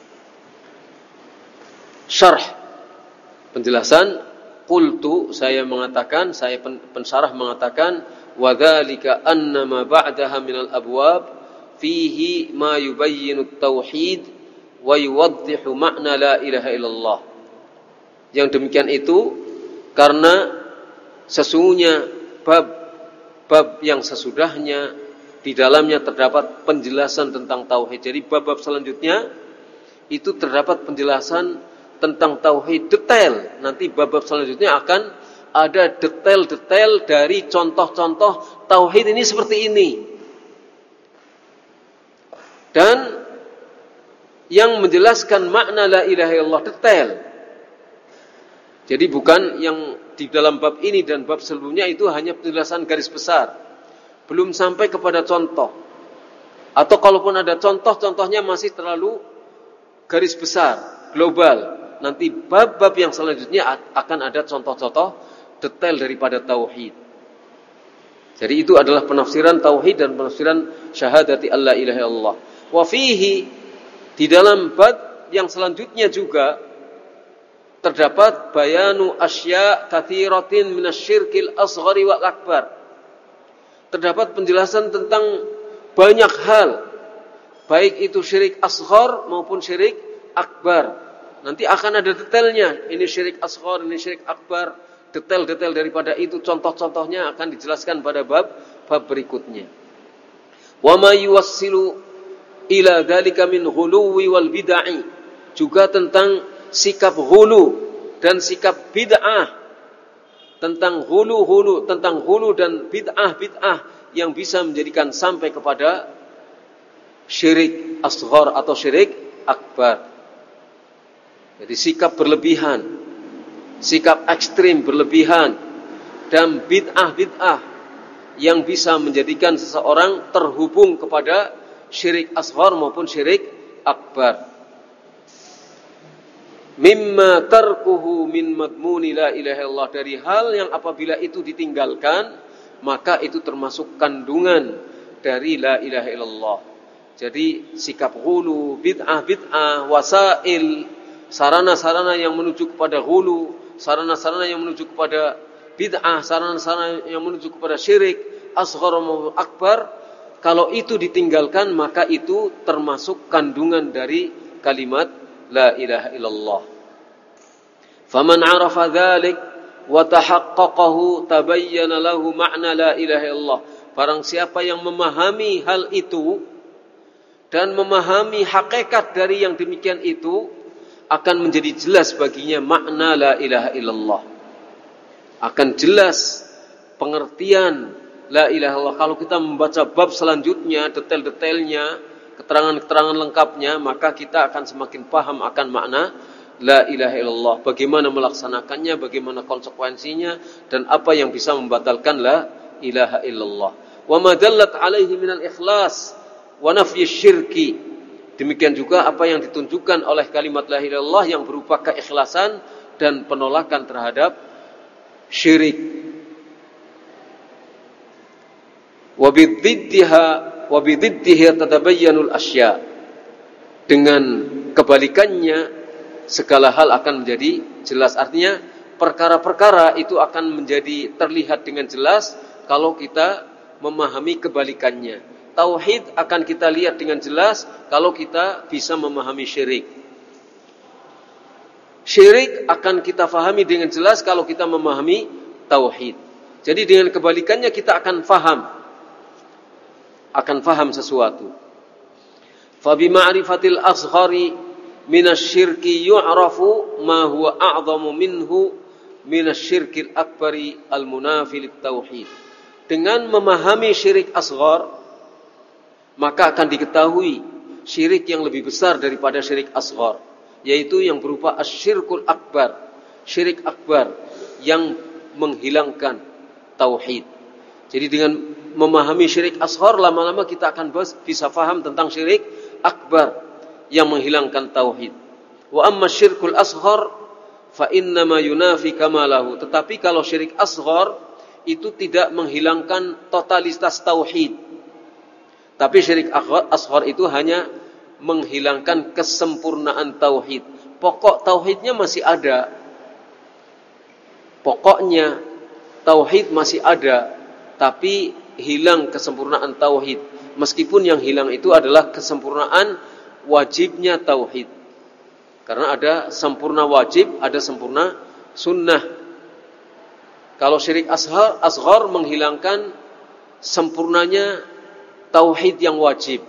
Syarh, penjelasan, qultu, saya mengatakan, saya pensarah mengatakan, wa dzalika anna ma ba'daha minal abwab fihi ma yubayyinu at-tauhid wa yuwaddihu makna la ilaha illallah. Yang demikian itu karena sesungguhnya bab-bab yang sesudahnya di dalamnya terdapat penjelasan tentang tauhid. Jadi bab-bab selanjutnya itu terdapat penjelasan tentang tauhid detail. Nanti bab-bab selanjutnya akan ada detail-detail dari contoh-contoh tauhid ini seperti ini. Dan yang menjelaskan makna la ilaha illallah detail. Jadi bukan yang di dalam bab ini dan bab sebelumnya itu hanya penjelasan garis besar, belum sampai kepada contoh. Atau kalaupun ada contoh-contohnya masih terlalu garis besar, global. Nanti bab-bab yang selanjutnya akan ada contoh-contoh detail daripada tauhid. Jadi itu adalah penafsiran tauhid dan penafsiran syahadati alla ilaha illallah. Wa fihi, di dalam bab yang selanjutnya juga terdapat bayanu asya katsiratin minasyirkil asghari wal akbar. Terdapat penjelasan tentang banyak hal, baik itu syirik asghar maupun syirik akbar. Nanti akan ada detailnya, ini syirik asghar, ini syirik akbar. Detail-detail daripada itu, contoh-contohnya akan dijelaskan pada bab bab berikutnya. Wa ma yuwassilu ila dzalika min ghuluwi wal bid'ah, juga tentang sikap ghulu dan sikap bid'ah, tentang ghulu-ghulu, tentang ghulu dan bid'ah-bid'ah yang bisa menjadikan sampai kepada syirik asghar atau syirik akbar. Jadi sikap berlebihan, sikap ekstrim berlebihan dan bid'ah-bid'ah yang bisa menjadikan seseorang terhubung kepada syirik asghar maupun syirik akbar. Mimma tarkuhu min madmuni la ilaha illallah, dari hal yang apabila itu ditinggalkan maka itu termasuk kandungan dari la ilaha illallah. Jadi sikap ghulu, bid'ah bid'ah, wasail, sarana-sarana yang menuju kepada ghulu, sarana-sarana yang menuju kepada bid'ah, sarana-sarana yang menuju kepada syirik asghar maupun akbar, kalau itu ditinggalkan maka itu termasuk kandungan dari kalimat la ilaha illallah. Faman 'arafa dzalik wa tahaqqaqahu tabayyana lahu ma'na la ilaha illallah. Barang siapa yang memahami hal itu dan memahami hakikat dari yang demikian itu, akan menjadi jelas baginya makna la ilaha illallah. Akan jelas pengertian la ilaha illallah. Kalau kita membaca bab selanjutnya, detail-detailnya, keterangan-keterangan lengkapnya, maka kita akan semakin paham akan makna la ilaha illallah, bagaimana melaksanakannya, bagaimana konsekuensinya, dan apa yang bisa membatalkan la ilaha illallah. Wa ma dallat alaihi minal ikhlas wa nafyi syirki. Demikian juga apa yang ditunjukkan oleh kalimat la ilaha illallah yang berupa keikhlasan dan penolakan terhadap syirik. Wa bidziddiha wa bididdihi tatabayyanul asya. Dengan kebalikannya segala hal akan menjadi jelas. Artinya perkara-perkara itu akan menjadi terlihat dengan jelas kalau kita memahami kebalikannya. Tauhid akan kita lihat dengan jelas kalau kita bisa memahami syirik. Syirik akan kita fahami dengan jelas kalau kita memahami tauhid. Jadi dengan kebalikannya kita akan faham. Akan faham sesuatu. Fa bi ma'rifatil asghari minasyirki yu'rafu ma huwa a'zamu minhu minasyirkil akbari al-munafi lit tauhid. Dengan memahami syirik asghar, maka akan diketahui syirik yang lebih besar daripada syirik asghar, yaitu yang berupa asyirkul akbar, syirik akbar yang menghilangkan tauhid. Jadi dengan memahami syirik asghar, lama-lama kita akan bisa faham tentang syirik akbar yang menghilangkan tauhid. Wa amma syirkul asghar fa innama yunafi kamalahu. Tetapi kalau syirik asghar itu tidak menghilangkan totalitas tauhid. Tapi syirik asghar itu hanya menghilangkan kesempurnaan tauhid. Pokok tauhidnya masih ada. Pokoknya tauhid masih ada, tapi hilang kesempurnaan tauhid. Meskipun yang hilang itu adalah kesempurnaan wajibnya tauhid. Karena ada sempurna wajib, ada sempurna sunnah. Kalau syirik asghar, asghar menghilangkan sempurnanya tauhid yang wajib,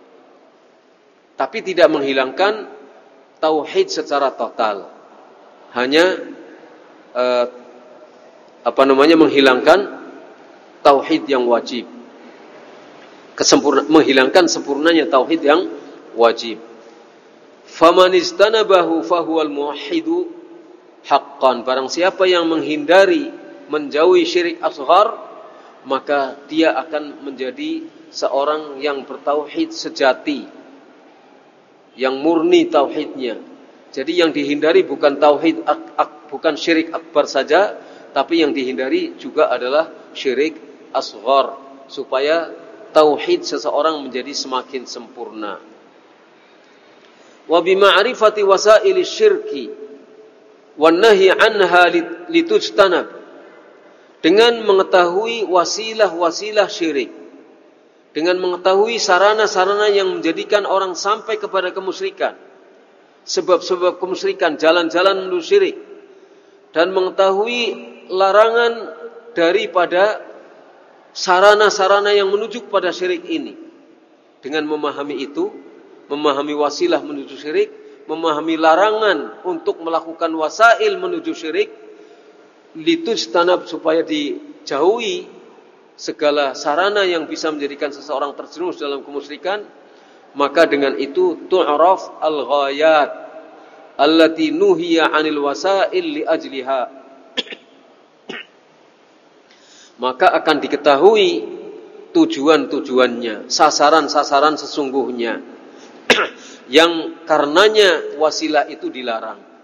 tapi tidak menghilangkan tauhid secara total. Hanya eh, apa namanya menghilangkan tauhid yang wajib, kesempurna, menghilangkan sempurnanya tauhid yang wajib. Faman istanabahu fahuwal muwahhidu haqqan. Barang siapa yang menghindari, menjauhi syirik asghar, maka dia akan menjadi seorang yang bertauhid sejati, yang murni tauhidnya. Jadi yang dihindari bukan tauhid ak, ak, bukan syirik akbar saja, tapi yang dihindari juga adalah syirik asghar, supaya tauhid seseorang menjadi semakin sempurna. Wa bi ma'rifati wasaili syirki wan nahyi anha litujtanab. Dengan mengetahui wasilah-wasilah syirik, dengan mengetahui sarana-sarana yang menjadikan orang sampai kepada kemusyrikan, sebab-sebab kemusyrikan, jalan-jalan menuju syirik, dan mengetahui larangan daripada sarana-sarana yang menuju kepada syirik ini. Dengan memahami itu, memahami wasilah menuju syirik, memahami larangan untuk melakukan wasail menuju syirik, litujtanab, supaya dijauhi segala sarana yang bisa menjadikan seseorang terjerumus dalam kemusyrikan, maka dengan itu tu'raf al-ghayat allati nuhiya 'anil wasail li ajliha. Maka akan diketahui tujuan-tujuannya, sasaran-sasaran sesungguhnya yang karenanya wasilah itu dilarang.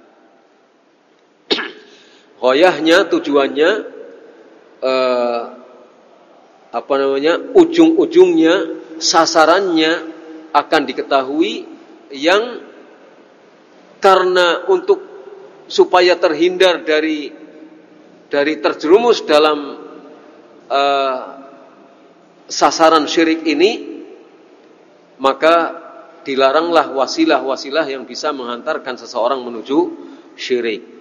Ghayahnya, tujuannya, eh, apa namanya, ujung-ujungnya, sasarannya akan diketahui, yang karena untuk supaya terhindar dari dari terjerumus dalam uh, sasaran syirik ini, maka dilaranglah wasilah-wasilah yang bisa menghantarkan seseorang menuju syirik.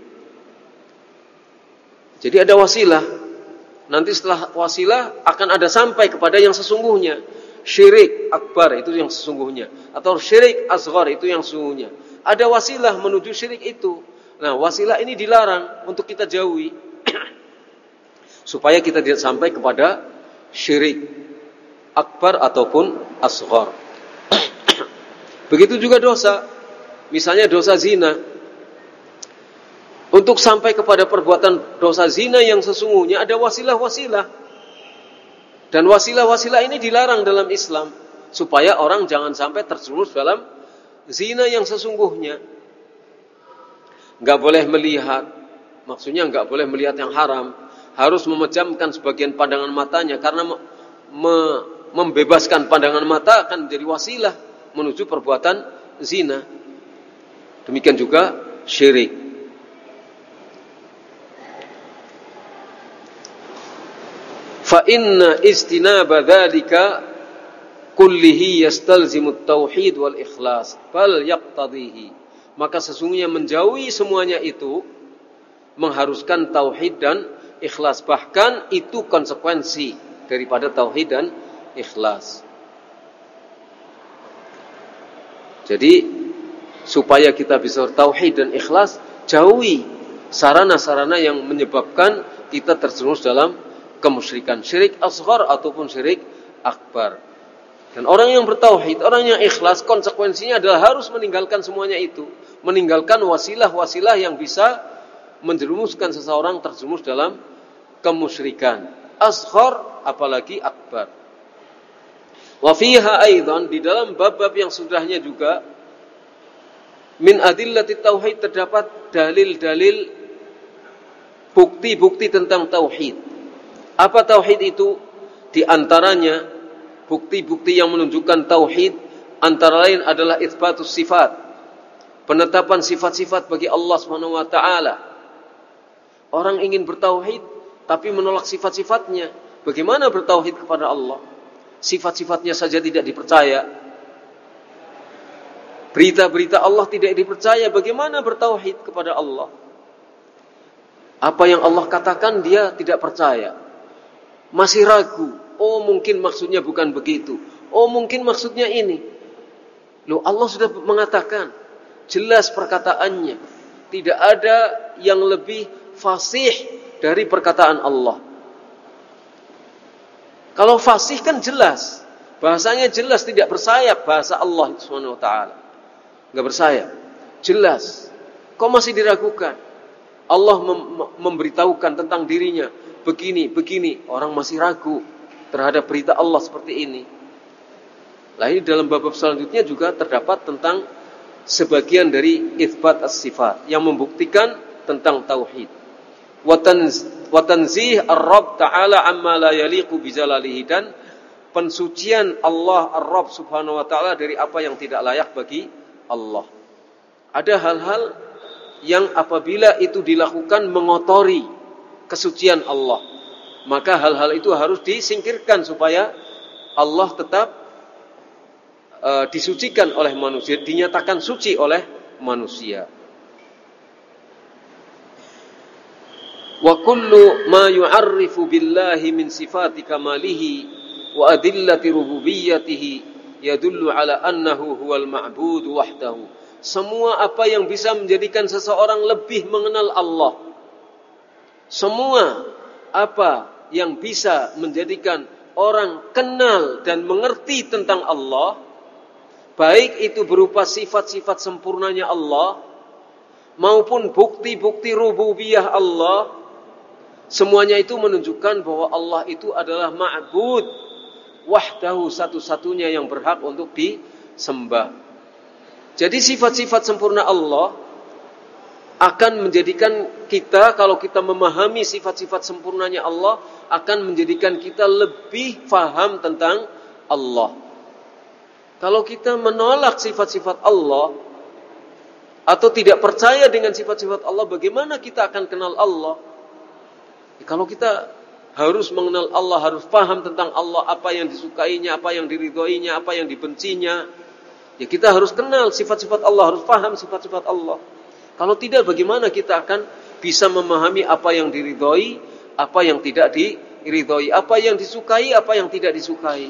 Jadi ada wasilah, nanti setelah wasilah akan ada sampai kepada yang sesungguhnya. Syirik akbar itu yang sesungguhnya, atau syirik asghar itu yang sesungguhnya. Ada wasilah menuju syirik itu. Nah, wasilah ini dilarang untuk kita jauhi supaya kita tidak sampai kepada syirik akbar ataupun asghar. Begitu juga dosa. Misalnya dosa zina. Untuk sampai kepada perbuatan dosa zina yang sesungguhnya ada wasilah-wasilah. Dan wasilah-wasilah ini dilarang dalam Islam, supaya orang jangan sampai terjerumus dalam zina yang sesungguhnya. Enggak boleh melihat, maksudnya enggak boleh melihat yang haram, harus memejamkan sebagian pandangan matanya karena me, membebaskan pandangan mata akan menjadi wasilah menuju perbuatan zina. Demikian juga syirik. Fa inna istinaba dzalika kullihi yastalzimu at-tauhid wal ikhlas bal yaqtadihi. Maka sesungguhnya menjauhi semuanya itu mengharuskan tauhid dan ikhlas, bahkan itu konsekuensi daripada tauhid dan ikhlas. Jadi supaya kita bisa tauhid dan ikhlas, jauhi sarana-sarana yang menyebabkan kita terjerumus dalam kemusyrikan, syirik asghar ataupun syirik akbar. Dan orang yang bertauhid, orang yang ikhlas, konsekuensinya adalah harus meninggalkan semuanya itu, meninggalkan wasilah-wasilah yang bisa menjerumuskan seseorang terjerumus dalam kemusyrikan asghar apalagi akbar. Wa fiha aidan, di dalam bab-bab yang sudahnya juga, min adillati tauhid, terdapat dalil-dalil bukti-bukti tentang tauhid. Apa tauhid itu? Di antaranya bukti-bukti yang menunjukkan tauhid antara lain adalah itsbatus sifat, penetapan sifat-sifat bagi Allah Subhanahu wa taala. Orang ingin bertauhid tapi menolak sifat-sifatnya. Bagaimana bertauhid kepada Allah? Sifat-sifatnya saja tidak dipercaya. Berita-berita Allah tidak dipercaya. Bagaimana bertauhid kepada Allah? Apa yang Allah katakan dia tidak percaya. Masih ragu. Oh mungkin maksudnya bukan begitu. Oh mungkin maksudnya ini. Loh, Allah sudah mengatakan. Jelas perkataannya. Tidak ada yang lebih fasih dari perkataan Allah. Kalau fasih kan jelas. Bahasanya jelas, tidak bersayap bahasa Allah subhanahu wa taala. Enggak bersayap. Jelas. Kok masih diragukan? Allah mem- memberitahukan tentang dirinya. Begini, begini. Orang masih ragu terhadap berita Allah seperti ini. Nah, ini dalam bab selanjutnya juga terdapat tentang sebagian dari itsbat as-sifat yang membuktikan tentang tauhid. Wa tanzih ar-Rabb ta'ala amma la yaliqu bi jalalihi, dan pensucian Allah ar-Rabb subhanahu wa ta'ala dari apa yang tidak layak bagi Allah. Ada hal-hal yang apabila itu dilakukan mengotori kesucian Allah, maka hal-hal itu harus disingkirkan supaya Allah tetap uh, disucikan oleh manusia, dinyatakan suci oleh manusia. Wa kullu ma yu'arrifu billahi min sifati kamalihi wa adillati rububiyyatihi yadullu ala annahu huwal ma'bud wahdahu. Semua apa yang bisa menjadikan seseorang lebih mengenal Allah, semua apa yang bisa menjadikan orang kenal dan mengerti tentang Allah, baik itu berupa sifat-sifat sempurnanya Allah maupun bukti-bukti rububiyah Allah, semuanya itu menunjukkan bahwa Allah itu adalah ma'bud wahdahu, satu-satunya yang berhak untuk disembah. Jadi sifat-sifat sempurna Allah akan menjadikan kita, kalau kita memahami sifat-sifat sempurnanya Allah, akan menjadikan kita lebih faham tentang Allah. Kalau kita menolak sifat-sifat Allah atau tidak percaya dengan sifat-sifat Allah, bagaimana kita akan kenal Allah? Kalau kita harus mengenal Allah, harus paham tentang Allah, apa yang disukainya, apa yang diridhoinya, apa yang dibencinya, ya kita harus kenal sifat-sifat Allah, harus paham sifat-sifat Allah. Kalau tidak, bagaimana kita akan bisa memahami apa yang diridhoi, apa yang tidak diridhoi, apa yang disukai, apa yang tidak disukai.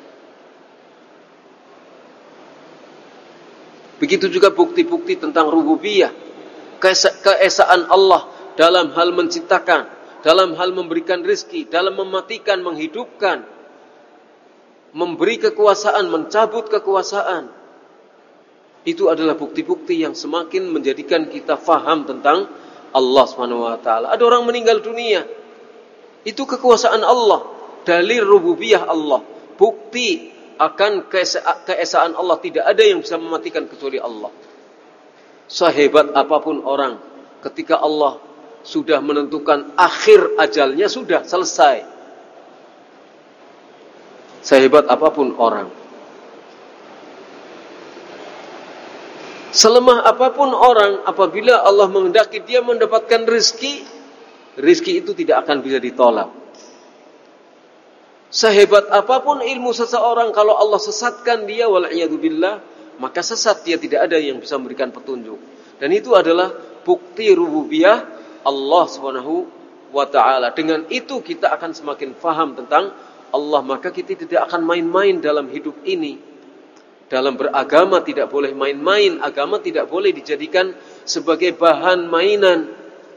Begitu juga bukti-bukti tentang rububiyah, keesaan Allah dalam hal menciptakan, dalam hal memberikan rezeki, dalam mematikan, menghidupkan, memberi kekuasaan, mencabut kekuasaan. Itu adalah bukti-bukti yang semakin menjadikan kita faham tentang Allah subhanahu wa taala. Ada orang meninggal dunia, itu kekuasaan Allah, dalil rububiyah Allah, bukti akan keesaan Allah. Tidak ada yang bisa mematikan kecuali Allah. Sehebat apapun orang, ketika Allah sudah menentukan akhir ajalnya, sudah selesai. sehebat apapun orang, selemah apapun orang, apabila Allah menghendaki dia mendapatkan rezeki, rezeki itu tidak akan bisa ditolak. Sehebat apapun ilmu seseorang, kalau Allah sesatkan dia, wal'iyadzubillah, maka sesat dia, tidak ada yang bisa memberikan petunjuk. Dan itu adalah bukti rububiyah Allah subhanahu wa ta'ala. Dengan itu kita akan semakin faham tentang Allah. Maka kita tidak akan main-main dalam hidup ini. Dalam beragama tidak boleh main-main. Agama tidak boleh dijadikan sebagai bahan mainan.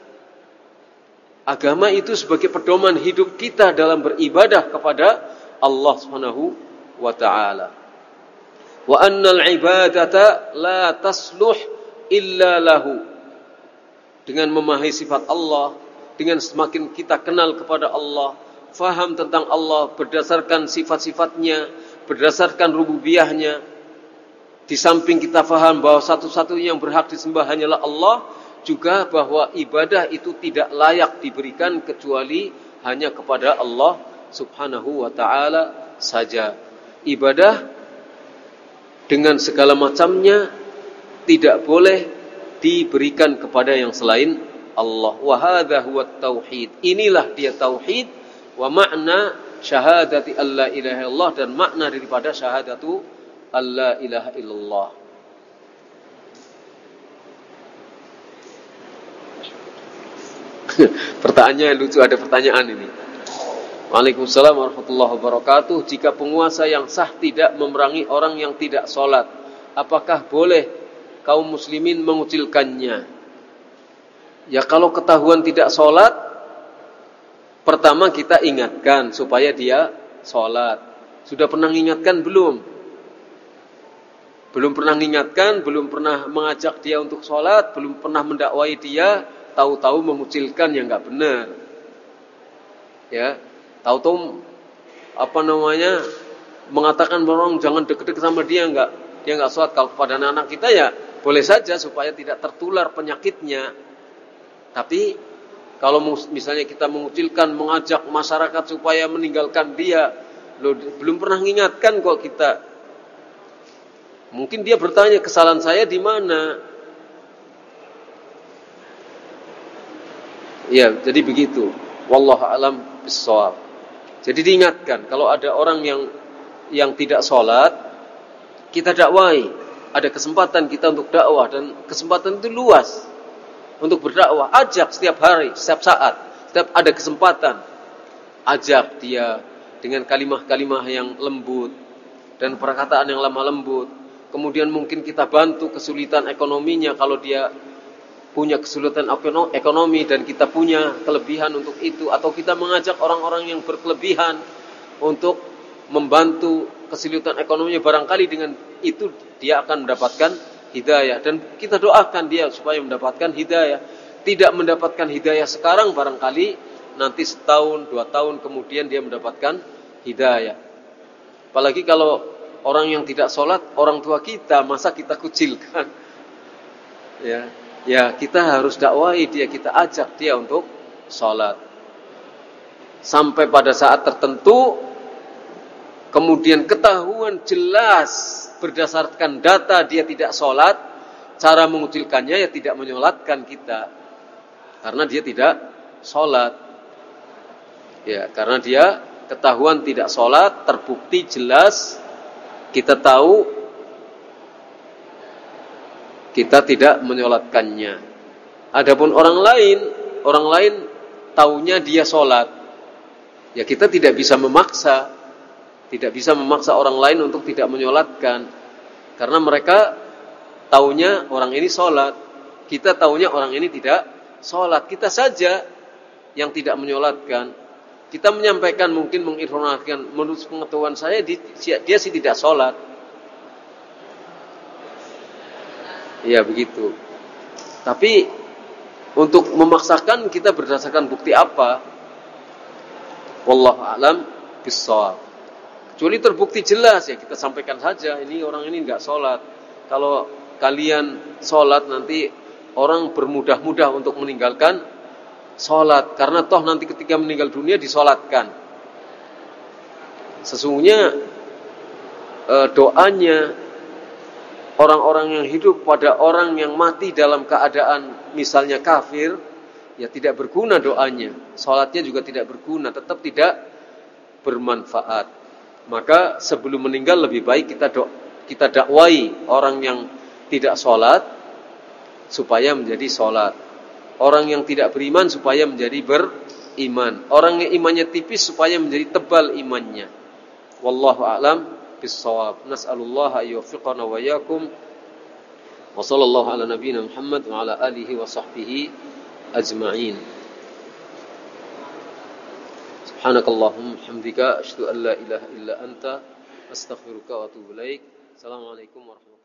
Agama itu sebagai pedoman hidup kita dalam beribadah kepada Allah subhanahu wa ta'ala. Wa annal ibadata la tasluh illa lahu. Dengan memahami sifat Allah, dengan semakin kita kenal kepada Allah, faham tentang Allah berdasarkan sifat-sifatnya, berdasarkan rububiyahnya, di samping kita faham bahwa satu-satunya yang berhak disembah hanyalah Allah, juga bahwa ibadah itu tidak layak diberikan kecuali hanya kepada Allah subhanahu wa ta'ala saja. Ibadah dengan segala macamnya tidak boleh diberikan kepada yang selain Allah. Wa hadza huwa tauhid. Inilah dia tauhid. Wa makna syahadati alla ilaha illallah, dan makna daripada syahadatu alla ilaha illallah. Pertanyaannya lucu, ada pertanyaan ini. Waalaikumsalam warahmatullahi wabarakatuh. Jika penguasa yang sah tidak memerangi orang yang tidak sholat, apakah boleh kaum muslimin mengucilkannya? Ya, kalau ketahuan tidak sholat, pertama kita ingatkan supaya dia sholat. Sudah pernah ingatkan belum? Belum pernah ingatkan, belum pernah mengajak dia untuk sholat, belum pernah mendakwai dia, tahu-tahu mengucilkan, yang nggak benar. Ya, tahu-tahu apa namanya mengatakan orang jangan deket-deket sama dia, nggak dia nggak sholat. Kalau kepada anak-anak kita ya boleh saja supaya tidak tertular penyakitnya. Tapi kalau misalnya kita mengucilkan, mengajak masyarakat supaya meninggalkan dia, loh, belum pernah mengingatkan kok kita. Mungkin dia bertanya, kesalahan saya di mana? Ya, jadi begitu. Wallahu a'lam bishawab. Jadi diingatkan, kalau ada orang yang yang tidak sholat, kita dakwai. Ada kesempatan kita untuk dakwah, dan kesempatan itu luas untuk berdakwah. Ajak setiap hari, setiap saat, setiap ada kesempatan, ajak dia dengan kalimah-kalimah yang lembut dan perkataan yang lemah lembut. Kemudian mungkin kita bantu kesulitan ekonominya kalau dia punya kesulitan ekonomi dan kita punya kelebihan untuk itu, atau kita mengajak orang-orang yang berkelebihan untuk membantu kesulitan ekonominya, barangkali dengan itu dia akan mendapatkan hidayah, dan kita doakan dia supaya mendapatkan hidayah. Tidak mendapatkan hidayah sekarang, barangkali nanti setahun, dua tahun kemudian dia mendapatkan hidayah. Apalagi kalau orang yang tidak sholat, orang tua kita, masa kita kucilkan? Ya, ya kita harus dakwai dia, kita ajak dia untuk sholat. Sampai pada saat tertentu, kemudian ketahuan jelas berdasarkan data dia tidak sholat, cara mengucilkannya ya tidak menyolatkan kita, karena dia tidak sholat. Ya, karena dia ketahuan tidak sholat, terbukti jelas, kita tahu, kita tidak menyolatkannya. Adapun orang lain, orang lain taunya dia sholat, ya kita tidak bisa memaksa, tidak bisa memaksa orang lain untuk tidak menyolatkan, karena mereka taunya orang ini sholat, kita taunya orang ini tidak sholat. Kita saja yang tidak menyolatkan. Kita menyampaikan, mungkin menginformasikan, menurut pengetahuan saya dia sih tidak sholat. Ya begitu. Tapi untuk memaksakan, kita berdasarkan bukti apa? Wallahu a'lam bishawab. Kecuali terbukti jelas, ya kita sampaikan saja, ini orang ini enggak sholat. Kalau kalian sholat, nanti orang bermudah-mudah untuk meninggalkan sholat, karena toh nanti ketika meninggal dunia disolatkan. Sesungguhnya eh, doanya orang-orang yang hidup pada orang yang mati dalam keadaan misalnya kafir, ya tidak berguna doanya. Salatnya juga tidak berguna, tetap tidak bermanfaat. Maka sebelum meninggal lebih baik kita do, kita dakwai orang yang tidak salat supaya menjadi salat. Orang yang tidak beriman supaya menjadi beriman. Orang yang imannya tipis supaya menjadi tebal imannya. Wallahu a'lam bis-shawab. Nas'alullaha ayyuwaffiqana wa iyyakum. Wa sallallahu ala nabiyyina Muhammad wa ala alihi wa sahbihi ajma'in. Subhanakallahumma hamdika asyhadu an la ilaha illa anta astaghfiruka wa atubu ilaik. Assalamualaikum warahmatullahi wabarakatuh.